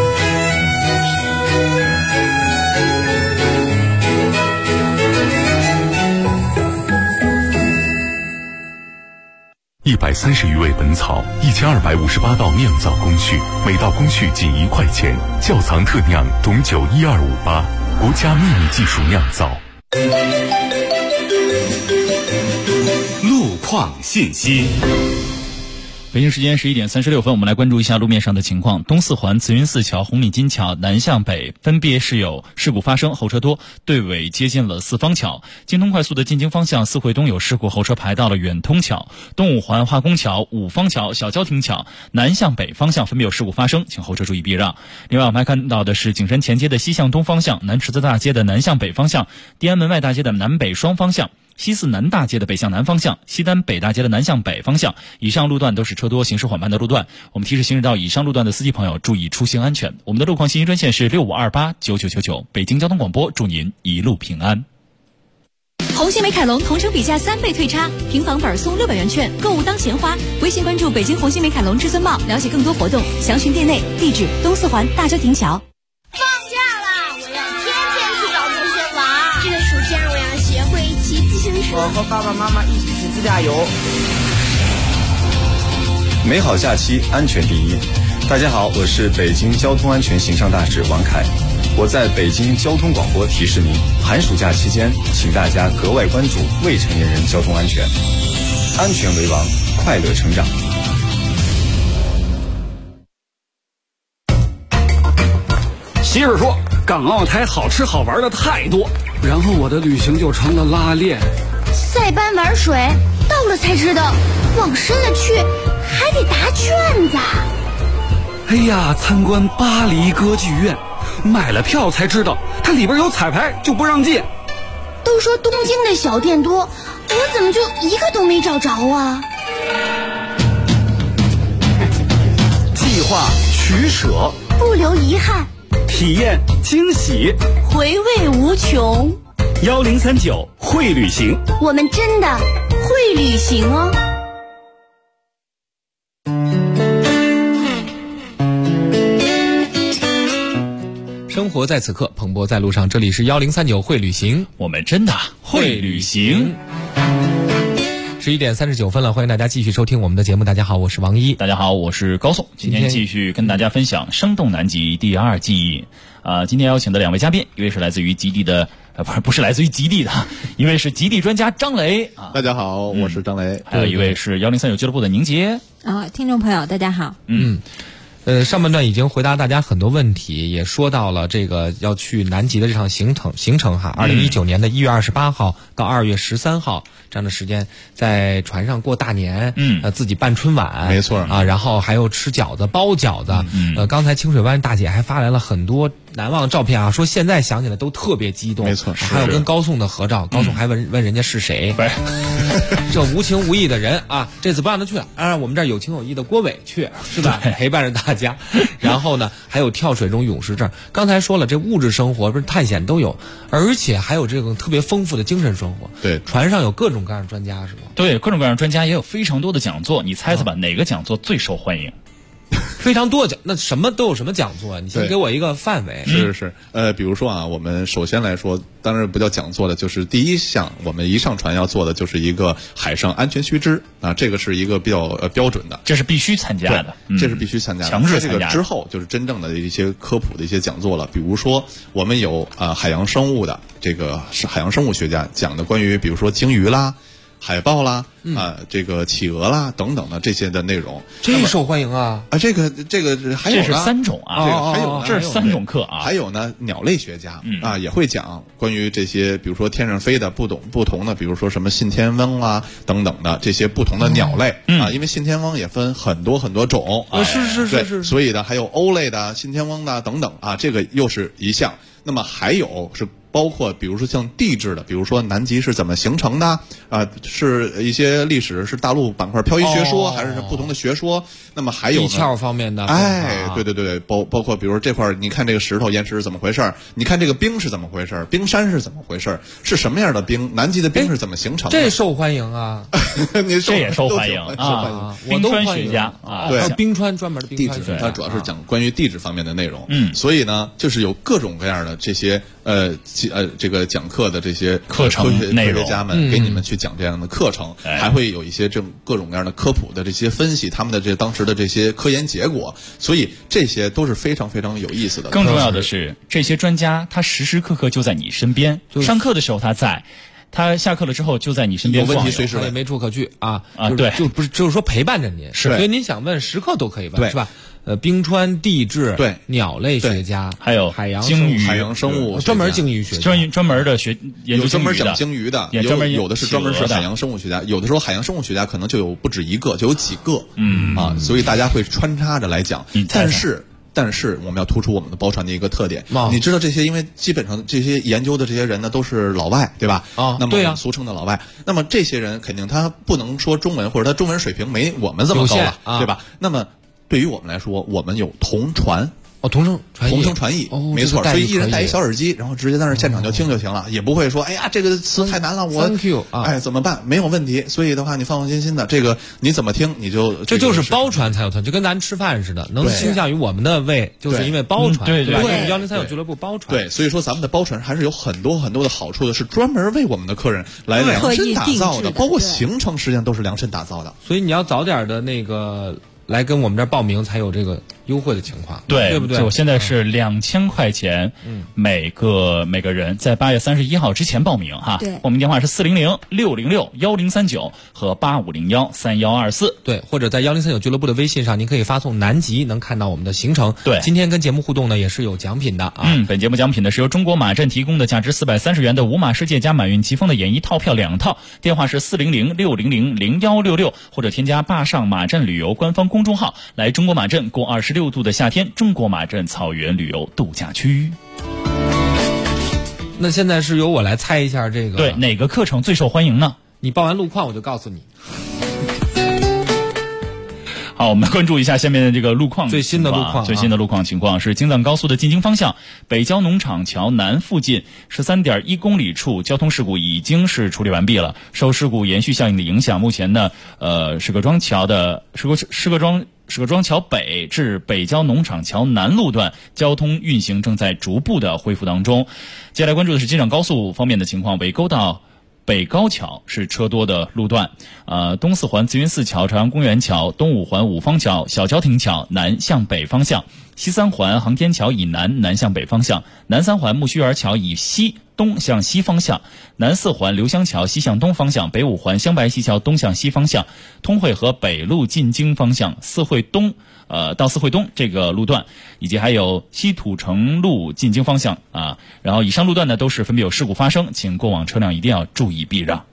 130余味本草，1258道酿造工序，每道工序仅1块钱，窖藏特酿董酒12588，国家秘密技术酿造。 路况信息。 北京时间11点36分，我们来关注一下路面上的情况。东四环慈云寺桥、红里金桥南向北分别是有事故发生，后车多，队尾接近了四方桥。京通快速的进京方向，四惠东有事故，后车排到了远通桥。东五环化工桥、五方桥、小交亭桥南向北方向分别有事故发生，请后车注意避让。另外我们还看到的是景山前街的西向东方向、南池子大街的南向北方向、地安门外大街的南北双方向、西四南大街的北向南方向、西单北大街的南向北方向，以上路段都是车多行驶缓慢的路段，我们提示行驶到以上路段的司机朋友注意出行安全。我们的路况信息专线是65289999，北京交通广播，祝您一路平安。 红星美凯龙同城比价3倍退差，平房本送600元券，购物当闲花。微信关注北京红星美凯龙至尊帽，了解更多活动，详询店内，地址东四环大交亭桥。 放假啦，我要天天去找同学玩。这个暑假我要学会骑自行车。 我和爸爸妈妈一起去自驾游。 美好假期，安全第一。大家好，我是北京交通安全行上大使王凯。我在北京交通广播提示您，寒暑假期间，请大家格外关注未成年人交通安全，安全为王，快乐成长。 媳妇说，港澳台好吃好玩的太多，然后我的旅行就成了拉练。 塞班玩水，到了才知道，往深了去还得答卷子。 哎呀，参观巴黎歌剧院，买了票才知道，它里边有彩排，就不让进。 都说东京的小店多，我怎么就一个都没找着啊？ 计划取舍， 不留遗憾， 体验惊喜， 回味无穷。 1039会旅行， 我们真的会旅行哦。 生活活在此刻，蓬勃在路上。这里是1039会旅行， 我们真的会旅行。 11点39分了，欢迎大家继续收听我们的节目。大家好，我是王一。 大家好，我是高颂。今天继续跟大家分享《生动南极》第2季。今天邀请的两位嘉宾，一位是来自于极地的，不是来自于极地的，一位是极地专家张磊。 大家好，我是张磊。 还有一位是1039俱乐部的宁杰。 听众朋友大家好。 上半段已经回答大家很多问题，也说到了这个要去南极的这场行程哈。2019年的1月28号到2月13号这样的时间，在船上过大年，自己办春晚， 没错啊，然后还有吃饺子、包饺子。刚才清水湾大姐还发来了很多难忘的照片啊，说现在想起来都特别激动。 没错， 还有跟高颂的合照，高颂还问人家是谁，这无情无义的人啊，这次不让他去，让我们这儿有情有义的郭伟去，是吧？陪伴着大家。然后呢，还有跳水中勇士证。刚才说了，这物质生活不是探险都有，而且还有这个特别丰富的精神生活。 对， 船上有各种各样的专家，是吗？ 对，各种各样的专家，也有非常多的讲座。你猜猜吧，哪个讲座最受欢迎？ 非常多讲，那什么都有什么讲座啊？你先给我一个范围。 是，比如说啊，我们首先来说，当然不叫讲座的，就是第一项，我们一上船要做的就是一个海上安全须知啊，这个是一个比较标准的， 这是必须参加的， 这是必须参加的， 强制参加的。 这个之后就是真正的一些科普的一些讲座了，比如说我们有海洋生物的这个是海洋生物学家讲的关于比如说鲸鱼啦、海豹啦，这个企鹅啦等等的这些的内容， 这受欢迎啊！ 这个还有呢， 这是3种啊， 这个还有呢， 这是3种课啊， 还有呢，鸟类学家也会讲关于这些，比如说天上飞的不同的，比如说什么信天翁啊等等的这些不同的鸟类啊，因为信天翁也分很多很多种， 是， 所以呢，还有鸥类的、信天翁的等等啊，这个又是一项。那么还有是包括比如说像地质的，比如说南极是怎么形成的啊，是一些历史，是大陆板块漂移学说，还是不同的学说。那么还有地壳方面的， 对，包括比如说这块你看这个石头岩石是怎么回事，你看这个冰是怎么回事，冰山是怎么回事，是什么样的冰，南极的冰是怎么形成的， 这受欢迎啊。 这也受欢迎啊，冰川学家啊， 对， 冰川专门的冰川地质，它主要是讲关于地质方面的内容。所以呢，就是有各种各样的这些这个讲课的这些课程内容， 科学家们给你们去讲这样的课程，还会有一些各种各样的科普的这些分析，他们的当时的这些科研结果，所以这些都是非常非常有意思的。 更重要的是，这些专家他时时刻刻就在你身边，上课的时候他在。他下课了之后就在你身边， 有问题随时也没处可去啊！ 对， 就是说陪伴着您， 是， 所以您想问时刻都可以问，是吧？冰川地质， 对， 鸟类学家， 还有海洋生物， 专门鲸鱼学家， 专门的研究专门讲鲸鱼的，有的是专门是海洋生物学家，有的时候海洋生物学家可能就有不止一个，就有几个，所以大家会穿插着来讲，但是我们要突出我们的包船的一个特点。你知道这些，因为基本上这些研究的这些人呢都是老外，对吧？那么我们俗称的老外。那么这些人肯定他不能说中文，或者他中文水平没我们这么高了，对吧？那么对于我们来说，我们有同传。 同声传译，没错，所以一人戴一小耳机，然后直接在那现场就听就行了，也不会说哎呀这个词太难了，我 Thank you 怎么办？没有问题。所以的话，你放心的，这个你怎么听你就这就是包船才有特，就跟咱吃饭似的，能倾向于我们的胃，就是因为包船，对吧？1039俱乐部包船， 对，所以说咱们的包船还是有很多很多的好处的，是专门为我们的客人来量身打造的，包括行程实际上都是量身打造的。 所以你要早点的那个来跟我们这儿报名，才有这个优惠的情况，对不对？ 我现在是2000块钱，每个人在8月31号之前报名哈。 对， 报名电话是400-606-1039和8501-3124。 对，或者在1039俱乐部的微信上，您可以发送南极，能看到我们的行程。 对， 今天跟节目互动呢，也是有奖品的啊。 本节目奖品呢是由中国马镇提供的价值430元的五马世界加满运疾风的演艺套票2套，电话是400-600-0166，或者添加坝上马镇旅游官方公众号，来中国马镇过26度的夏天，中国马镇草原旅游度假区。 那现在是由我来猜一下这个， 对，哪个课程最受欢迎呢？ 你报完路况我就告诉你。 好，我们关注一下下面的这个路况， 最新的路况情况是京藏高速的进京方向北郊农场桥南附近13.1公里处交通事故已经是处理完毕了。受事故延续效应的影响，目前呢，石各庄舍庄桥北至北郊农场桥南路段交通运行正在逐步的恢复当中。接下来关注的是京广高速方面的情况，尾沟到北高桥是车多的路段，东四环慈云寺桥、朝阳公园桥、东五环五方桥、小交亭桥南向北方向，西三环航天桥以南向北方向，南三环木须园桥以西东向西方向，南四环刘香桥西向东方向，北五环香白溪桥东向西方向，通惠河北路进京方向四惠东到四惠东这个路段，以及还有西土城路进京方向啊。然后以上路段呢都是分别有事故发生，请过往车辆一定要注意避让。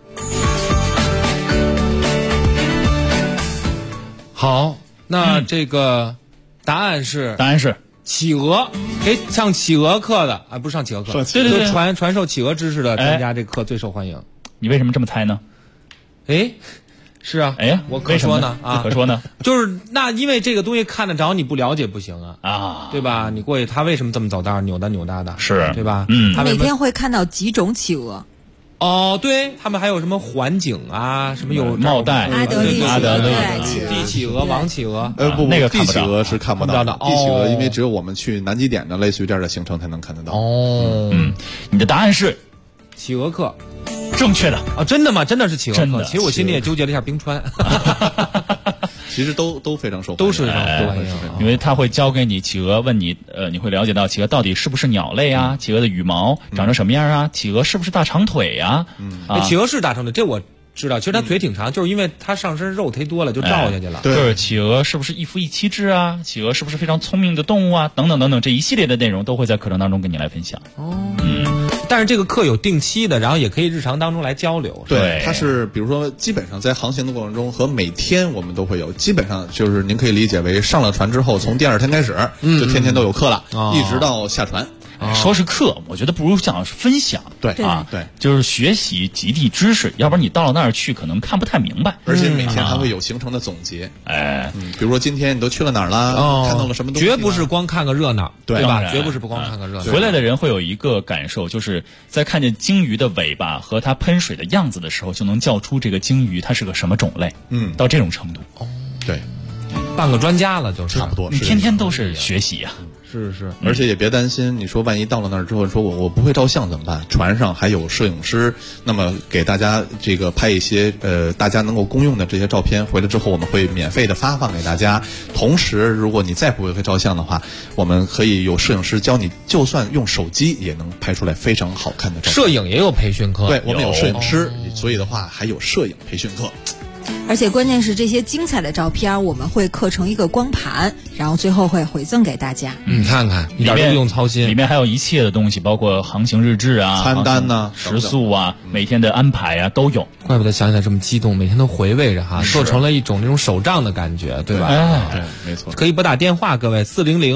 好，那这个答案是企鹅，给上企鹅课的啊，不是上企鹅课， 对， 传授企鹅知识的专家，这课最受欢迎。 你为什么这么猜呢？ 是啊，我可说呢啊， 可说呢， 就是那因为这个东西看得着，你不了解不行啊，对吧？你过去他为什么这么走道，扭哒的， 是对吧？ 他每天会看到几种企鹅。 哦，对他们还有什么环景啊，什么有帽带、 阿德利地企鹅、王企鹅， 不， 那个地企鹅是看不到的。 地企鹅因为只有我们去南极点的类似于这样的行程才能看得到。 你的答案是企鹅课， 正确的啊？真的吗？真的是企鹅课？其实我心里也纠结了一下冰川。 其实都非常受欢迎， 都是欢迎， 因为他会教给你企鹅，问你你会了解到企鹅到底是不是鸟类啊？企鹅的羽毛长成什么样啊？企鹅是不是大长腿呀？ 企鹅是大长腿，这我知道。其实它腿挺长，就是因为它上身肉忒多了，就照下去了。 就是企鹅是不是一夫一妻制啊？企鹅是不是非常聪明的动物啊？等等等等，这一系列的内容都会在课程当中跟你来分享。 但是这个课有定期的，然后也可以日常当中来交流。 对，它是比如说基本上在航行的过程中和每天我们都会有，基本上就是您可以理解为上了船之后，从第二天开始就天天都有课了，一直到下船。 说是课，我觉得不如像是分享。 对， 就是学习极地知识，要不然你到了那儿去可能看不太明白。 而且每天还会有行程的总结。比如说今天你都去了哪儿了，看到了什么东西， 绝不是光看个热闹，对吧？绝不是光看个热闹。 回来的人会有一个感受，就是在看见鲸鱼的尾巴和它喷水的样子的时候，就能叫出这个鲸鱼它是个什么种类。到这种程度。 对， 半个专家了，就是差不多。 你天天都是学习呀。 是， 而且也别担心，你说万一到了那儿之后，说我不会照相怎么办？船上还有摄影师，那么给大家这个拍一些大家能够公用的这些照片，回来之后我们会免费的发放给大家。同时，如果你再不会照相的话，我们可以有摄影师教你，就算用手机也能拍出来非常好看的照片。 摄影也有培训课， 对，我们有摄影师，所以的话还有摄影培训课。 而且关键是这些精彩的照片，我们会刻成一个光盘，然后最后会回赠给大家。 你看看，一点都不用操心， 里面还有一切的东西，包括航行日志啊、 餐单呐、 食宿啊、每天的安排啊都有。 怪不得想起来这么激动，每天都回味着哈，做成了一种那种手账的感觉，对吧？ 对，没错。 可以拨打电话，各位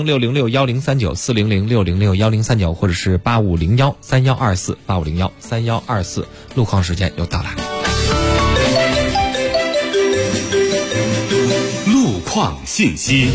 400-606-1039，400-606-1039，或者是8501-3124，8501-3124。路况时间又到了。 路况信息。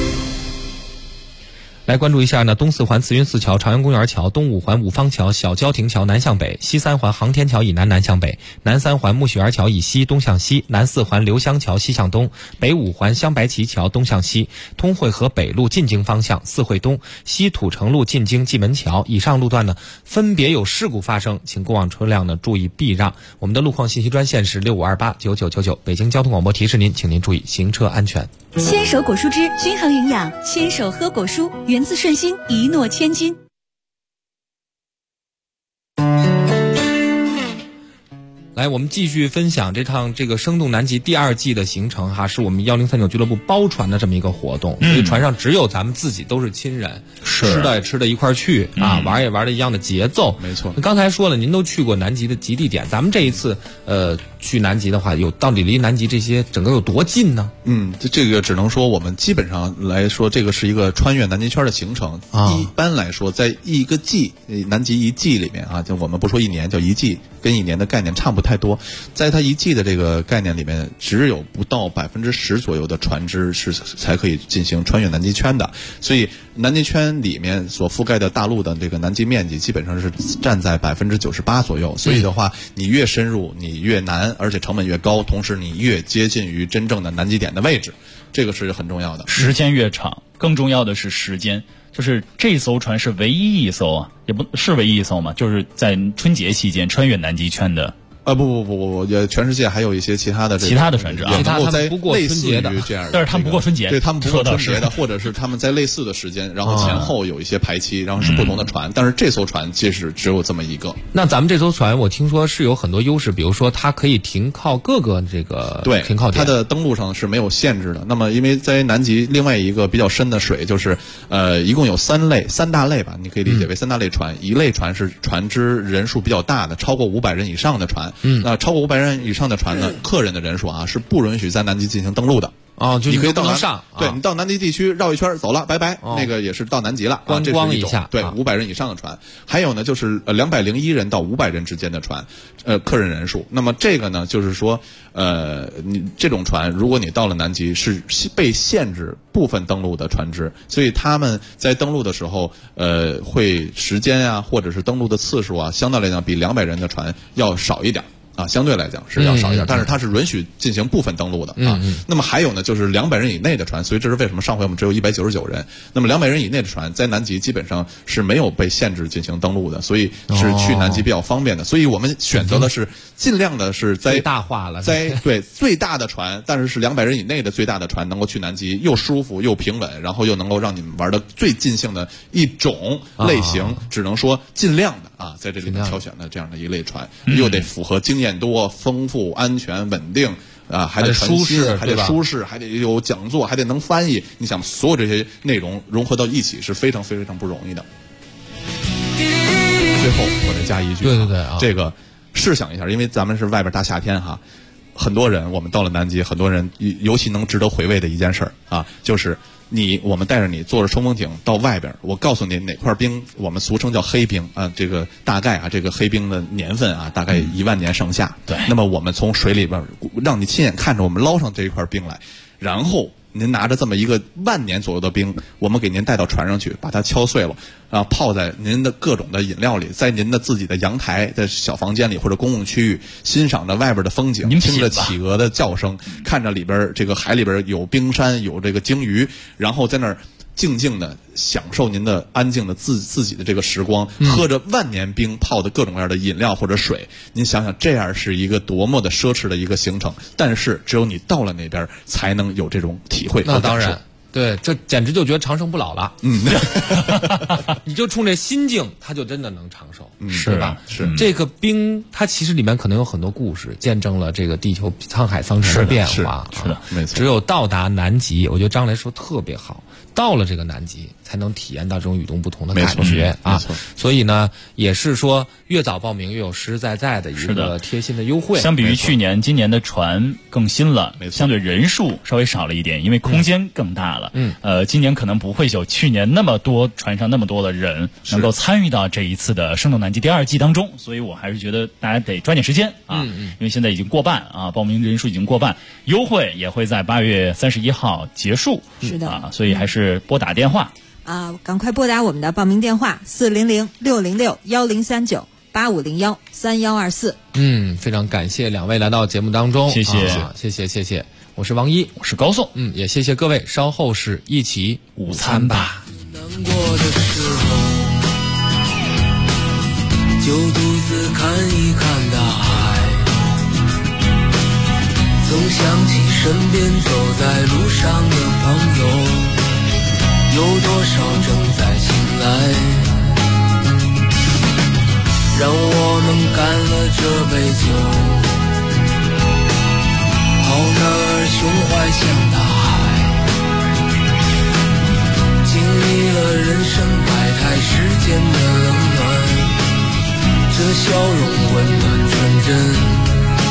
来关注一下呢，东四环慈云寺桥、朝阳公园桥、东五环五方桥、小交亭桥南向北，西三环航天桥以南向北，南三环木须园桥以西东向西，南四环刘香桥西向东，北五环香白旗桥东向西，通惠河北路进京方向四惠东，西土城路进京蓟门桥。以上路段呢分别有事故发生，请过往车辆呢注意避让。我们的路况信息专线是65289999，北京交通广播提示您，请您注意行车安全。 牵手果蔬汁均衡营养，牵手喝果蔬，源自顺心，一诺千金。 来，我们继续分享这趟这个生动南极第2季的行程哈，是我们1039俱乐部包船的这么一个活动。所以船上只有咱们自己，都是亲人，吃的也吃的一块去啊，玩也玩的一样的节奏。 没错。 刚才说了，您都去过南极的极地点，咱们这一次去南极的话，到底离南极这些整个有多近呢？ 这个只能说我们基本上来说，这个是一个穿越南极圈的行程。一般来说，在一个季南极一季里面啊，就我们不说一年，叫一季，跟一年的概念差不太多。在它一季的这个概念里面，只有不到10%左右的船只是才可以进行穿越南极圈的。所以南极圈里面所覆盖的大陆的这个南极面积基本上是占在98%左右。所以的话，你越深入，你越难，而且成本越高，同时你越接近于真正的南极点的位置。 这个是很重要的。 时间越长，更重要的是时间。就是这艘船是唯一一艘啊，也不是唯一一艘嘛，就是在春节期间穿越南极圈的。 不，也全世界还有一些其他的船只啊， 也能够在类似于这样的， 但是他们不过春节， 对他们不过春节的，或者是他们在类似的时间，然后前后有一些排期，然后是不同的船，但是这艘船其实只有这么一个。 那咱们这艘船，我听说是有很多优势，比如说它可以停靠各个这个停靠点， 它的登陆上是没有限制的。那么因为在南极另外一个比较深的水，就是一共有三大类吧，你可以理解为三大类船。一类船是船只人数比较大的，超过500人以上的船。那超过500人以上的船呢，客人的人数啊是不允许在南极进行登陆的。 就你可以到上， 对你到南极地区绕一圈走了，拜拜，那个也是到南极了， 观光一下。 对，500人以上的船，还有呢就是201人到500人之间的船，客人人数。那么这个呢，就是说，你这种船，如果你到了南极，是被限制部分登陆的船只，所以他们在登陆的时候，会时间啊，或者是登陆的次数啊，相对来讲比200人的船要少一点。相对来讲是要少一点，但是它是允许进行部分登陆的啊。那么还有呢，就是200人以内的船，所以这是为什么上回我们只有199人。那么200人以内的船在南极基本上是没有被限制进行登陆的，所以是去南极比较方便的。所以我们选择的是尽量的是在最大化了， 对最大的船，但是200人以内的最大的船能够去南极，又舒服又平稳，然后又能够让你们玩的最尽兴的一种类型，只能说尽量的在这里面挑选的这样的一类船，又得符合经验多、丰富、安全、稳定还得舒适， 还得舒适，还得有讲座，还得能翻译。你想，所有这些内容融合到一起是非常非常不容易的。最后我再加一句， 对这个试想一下，因为咱们是外边大夏天哈，很多人我们到了南极，很多人尤其能值得回味的一件事就是我们带着你坐着冲锋艇到外边，我告诉你哪块冰，我们俗称叫黑冰这个大概这个黑冰的年份大概1万年上下。 对， 那么我们从水里边让你亲眼看着我们捞上这一块冰来，然后您拿着这么一个1万年左右的冰，我们给您带到船上去，把它敲碎了泡在您的各种的饮料里，在您的自己的阳台的小房间里或者公共区域，欣赏着外边的风景，听着企鹅的叫声，看着里边这个海里边有冰山，有这个鲸鱼，然后在那儿静静的享受您的安静的自己的这个时光，喝着1万年冰泡的各种各样的饮料或者水。您想想，这样是一个多么的奢侈的一个行程，但是只有你到了那边才能有这种体会。 那当然，对，这简直就觉得长生不老了。你就冲这心境，它就真的能长寿， 是吧？ 是这个冰，它其实里面可能有很多故事，见证了这个地球沧海桑田的变化。 是的，没错。 只有到达南极，我觉得张雷说特别好。到了这个南极，才能体验到这种与众不同的感觉没错。 所以呢，也是说越早报名越有实实在在的一个贴心的优惠。 相比于去年，今年的船更新了，相对人数稍微少了一点，因为空间更大了。今年可能不会有去年那么多船上那么多的人能够参与到这一次的生动南极第2季当中，所以我还是觉得大家得抓紧时间因为现在已经过半报名人数已经过半，优惠也会在8月31号结束。 是的所以还是拨打电话赶快拨打我们的报名电话400-606-1039-8501-3124。 非常感谢2位来到节目当中， 谢谢谢谢。我是王一， 我是高颂， 也谢谢各位，稍后是一起午餐吧。 难过的时候，就独自看一看大海，总想起身边走在路上的朋友，有多少正在醒来，让我们干了这杯酒，好男儿胸怀像大海，经历了人生百态世间的冷暖，这笑容温暖纯真。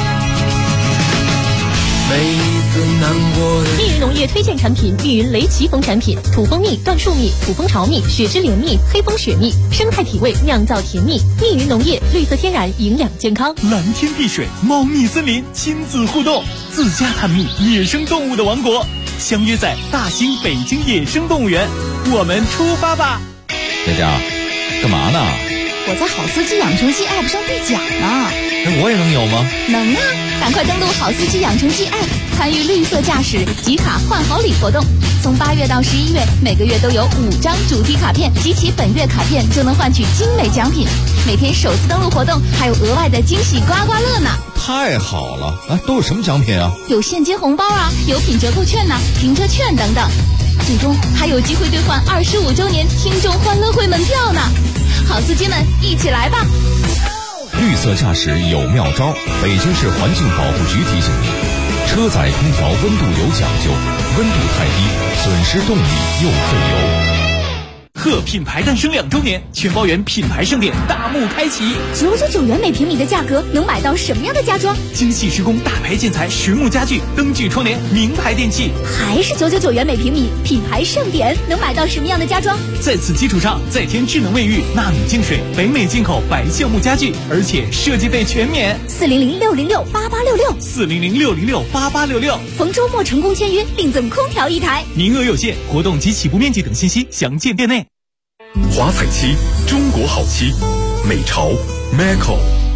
密云农业推荐产品：密云雷奇蜂产品，土蜂蜜、椴树蜜、土蜂巢蜜、雪之岭蜜、黑蜂雪蜜，生态体味，酿造甜蜜。密云农业，绿色天然，营养健康。 蓝天碧水，猫蜜森林，亲子互动，自家探秘野生动物的王国，相约在大兴北京野生动物园，我们出发吧！ 佳佳，干嘛呢？ 我在好司机养成记 App 上兑奖呢。 我也能有吗？ 能啊！赶快登录好司机养成记 App， 参与绿色驾驶集卡换好礼活动。从8月到11月，每个月都有5张主题卡片，集齐本月卡片就能换取精美奖品。每天首次登录活动还有额外的惊喜刮刮乐呢！ 太好了！都有什么奖品啊？ 有现金红包啊，有品折扣券停车券等等。最终还有机会兑换25周年听众欢乐会门票呢！好司机们，一起来吧！ 绿色驾驶有妙招，北京市环境保护局提醒您：车载空调温度有讲究，温度太低，损失动力又费油。 贺品牌诞生2周年，全包园品牌盛典大幕开启 ，999元每平米的价格能买到什么样的家装？ 精细施工、大牌建材、实木家具、灯具窗帘、名牌电器， 还是999元每平米，品牌盛典能买到什么样的家装？ 在此基础上再添智能卫浴、纳米净水、北美进口白橡木家具，而且设计费全免。 400-606-8866，400-606-8866， 逢周末成功签约，另赠空调1台， 名额有限，活动及起步面积等信息详见店内。 华彩漆，中国好漆，美潮 Maco。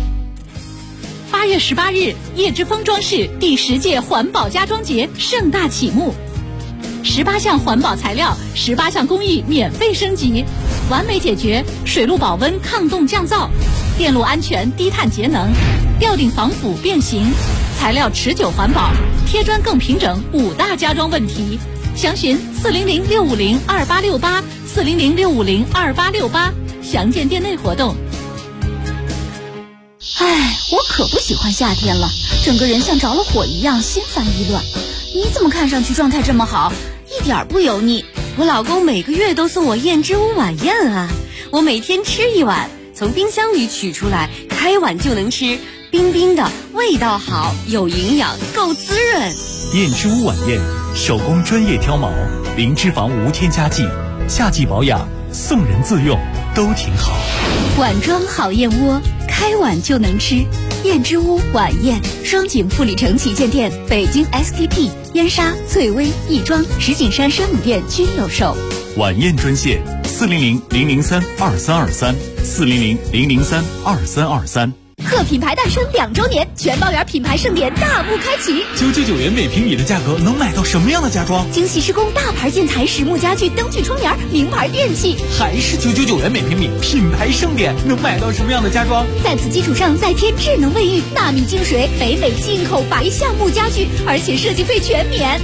8月18日，叶之峰装饰第10届环保家装节盛大启幕，18项环保材料，18项工艺免费升级，完美解决水路保温、抗冻降噪、电路安全、低碳节能、吊顶防腐变形、材料持久环保、贴砖更平整5大家装问题。详询400-650-2868，400-650-2868，详见店内活动。 我可不喜欢夏天了，整个人像着了火一样，心烦意乱。你怎么看上去状态这么好，一点不油腻？ 我老公每个月都送我燕之屋晚宴啊，我每天吃1碗，从冰箱里取出来，开碗就能吃，冰冰的，味道好，有营养，够滋润。 燕之屋晚宴，手工专业挑毛，零脂肪无添加剂，夏季保养，送人自用都挺好。 碗装好燕窝，开碗就能吃。燕之屋晚宴，双井富里城旗舰店、北京 SKP、燕莎、翠微、亦庄、石景山生乳店均有售。 晚宴专线400-003-2323，400-003-2323。 贺品牌诞生2周年，全包园品牌盛典大幕开启 ，999元每平米的价格能买到什么样的家装？ 精细施工、大牌建材、实木家具、灯具窗帘、名牌电器， 还是999元每平米，品牌盛典能买到什么样的家装？ 在此基础上再添智能卫浴、纳米净水、北美进口白橡木家具，而且设计费全免。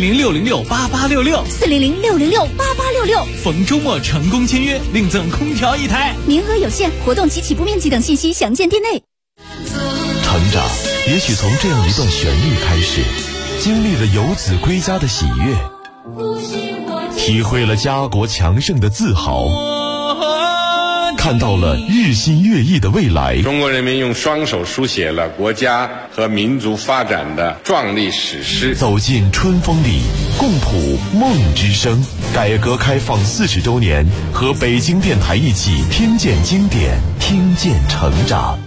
400-606-8866，400-606-8866，逢周末成功签约，另赠空调1台， 名额有限，活动及起步面积等信息详见店内。 成长也许从这样一段旋律开始，经历了游子归家的喜悦，体会了家国强盛的自豪，看到了日新月异的未来。 中国人民用双手书写了国家和民族发展的壮丽史诗。 走进春风里，共谱梦之声。改革开放40周年，和北京电台一起听见经典，听见成长。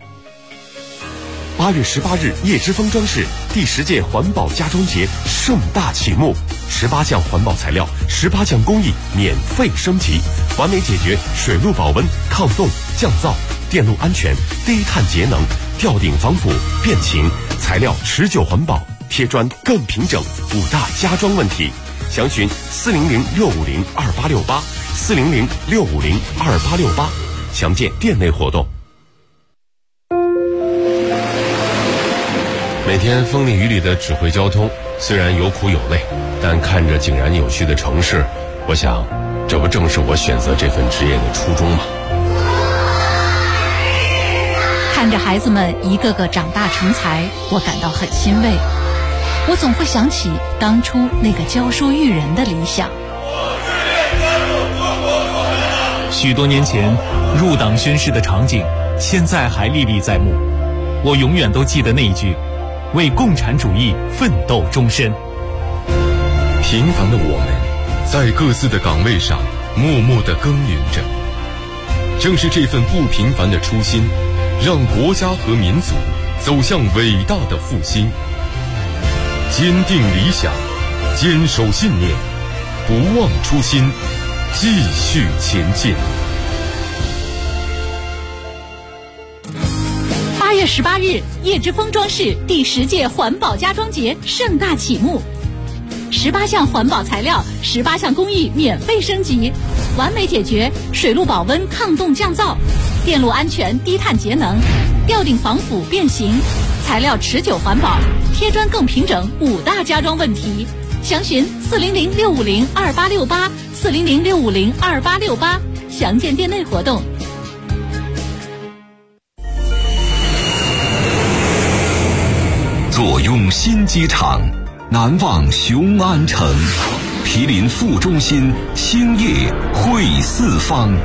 8月18日，叶之峰装饰第10届环保家装节盛大启幕，18项环保材料，18项工艺免费升级，完美解决水路保温、抗冻、降噪、电路安全、低碳节能、吊顶防腐、变形、材料持久环保、贴砖更平整5大家装问题。详询400-650-2868，400-650-2868，详见店内活动。每天风里雨里的指挥交通，虽然有苦有累，但看着井然有序的城市，我想，这不正是我选择这份职业的初衷吗？ 看着孩子们一个个长大成才，我感到很欣慰。我总会想起当初那个教书育人的理想。 许多年前入党宣誓的场景，现在还历历在目。我永远都记得那一句：为共产主义奋斗终身。 平凡的我们，在各自的岗位上默默地耕耘着。正是这份不平凡的初心，让国家和民族走向伟大的复兴。坚定理想，坚守信念，不忘初心，继续前进。 月18日，叶之峰装饰第10届环保家装节盛大启幕，18项环保材料，18项工艺免费升级，完美解决水路保温、抗冻降噪、电路安全、低碳节能、吊顶防腐变形、材料持久环保、贴砖更平整5大家装问题。详询400-650-2868，400-650-2868，详见店内活动。 坐拥新机场，难忘雄安城，毗邻副中心，兴业汇四方。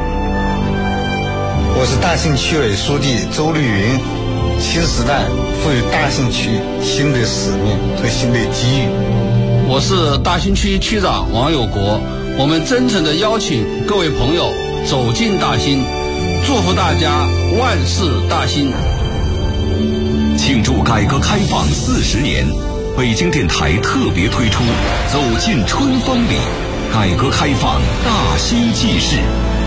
我是大兴区委书记周绿云。新时代赋予大兴区新的使命和新的机遇。 我是大兴区区长王有国，我们真诚地邀请各位朋友走进大兴，祝福大家万事大兴。 庆祝改革开放40年，北京电台特别推出《走进春风里》，改革开放大兴纪事。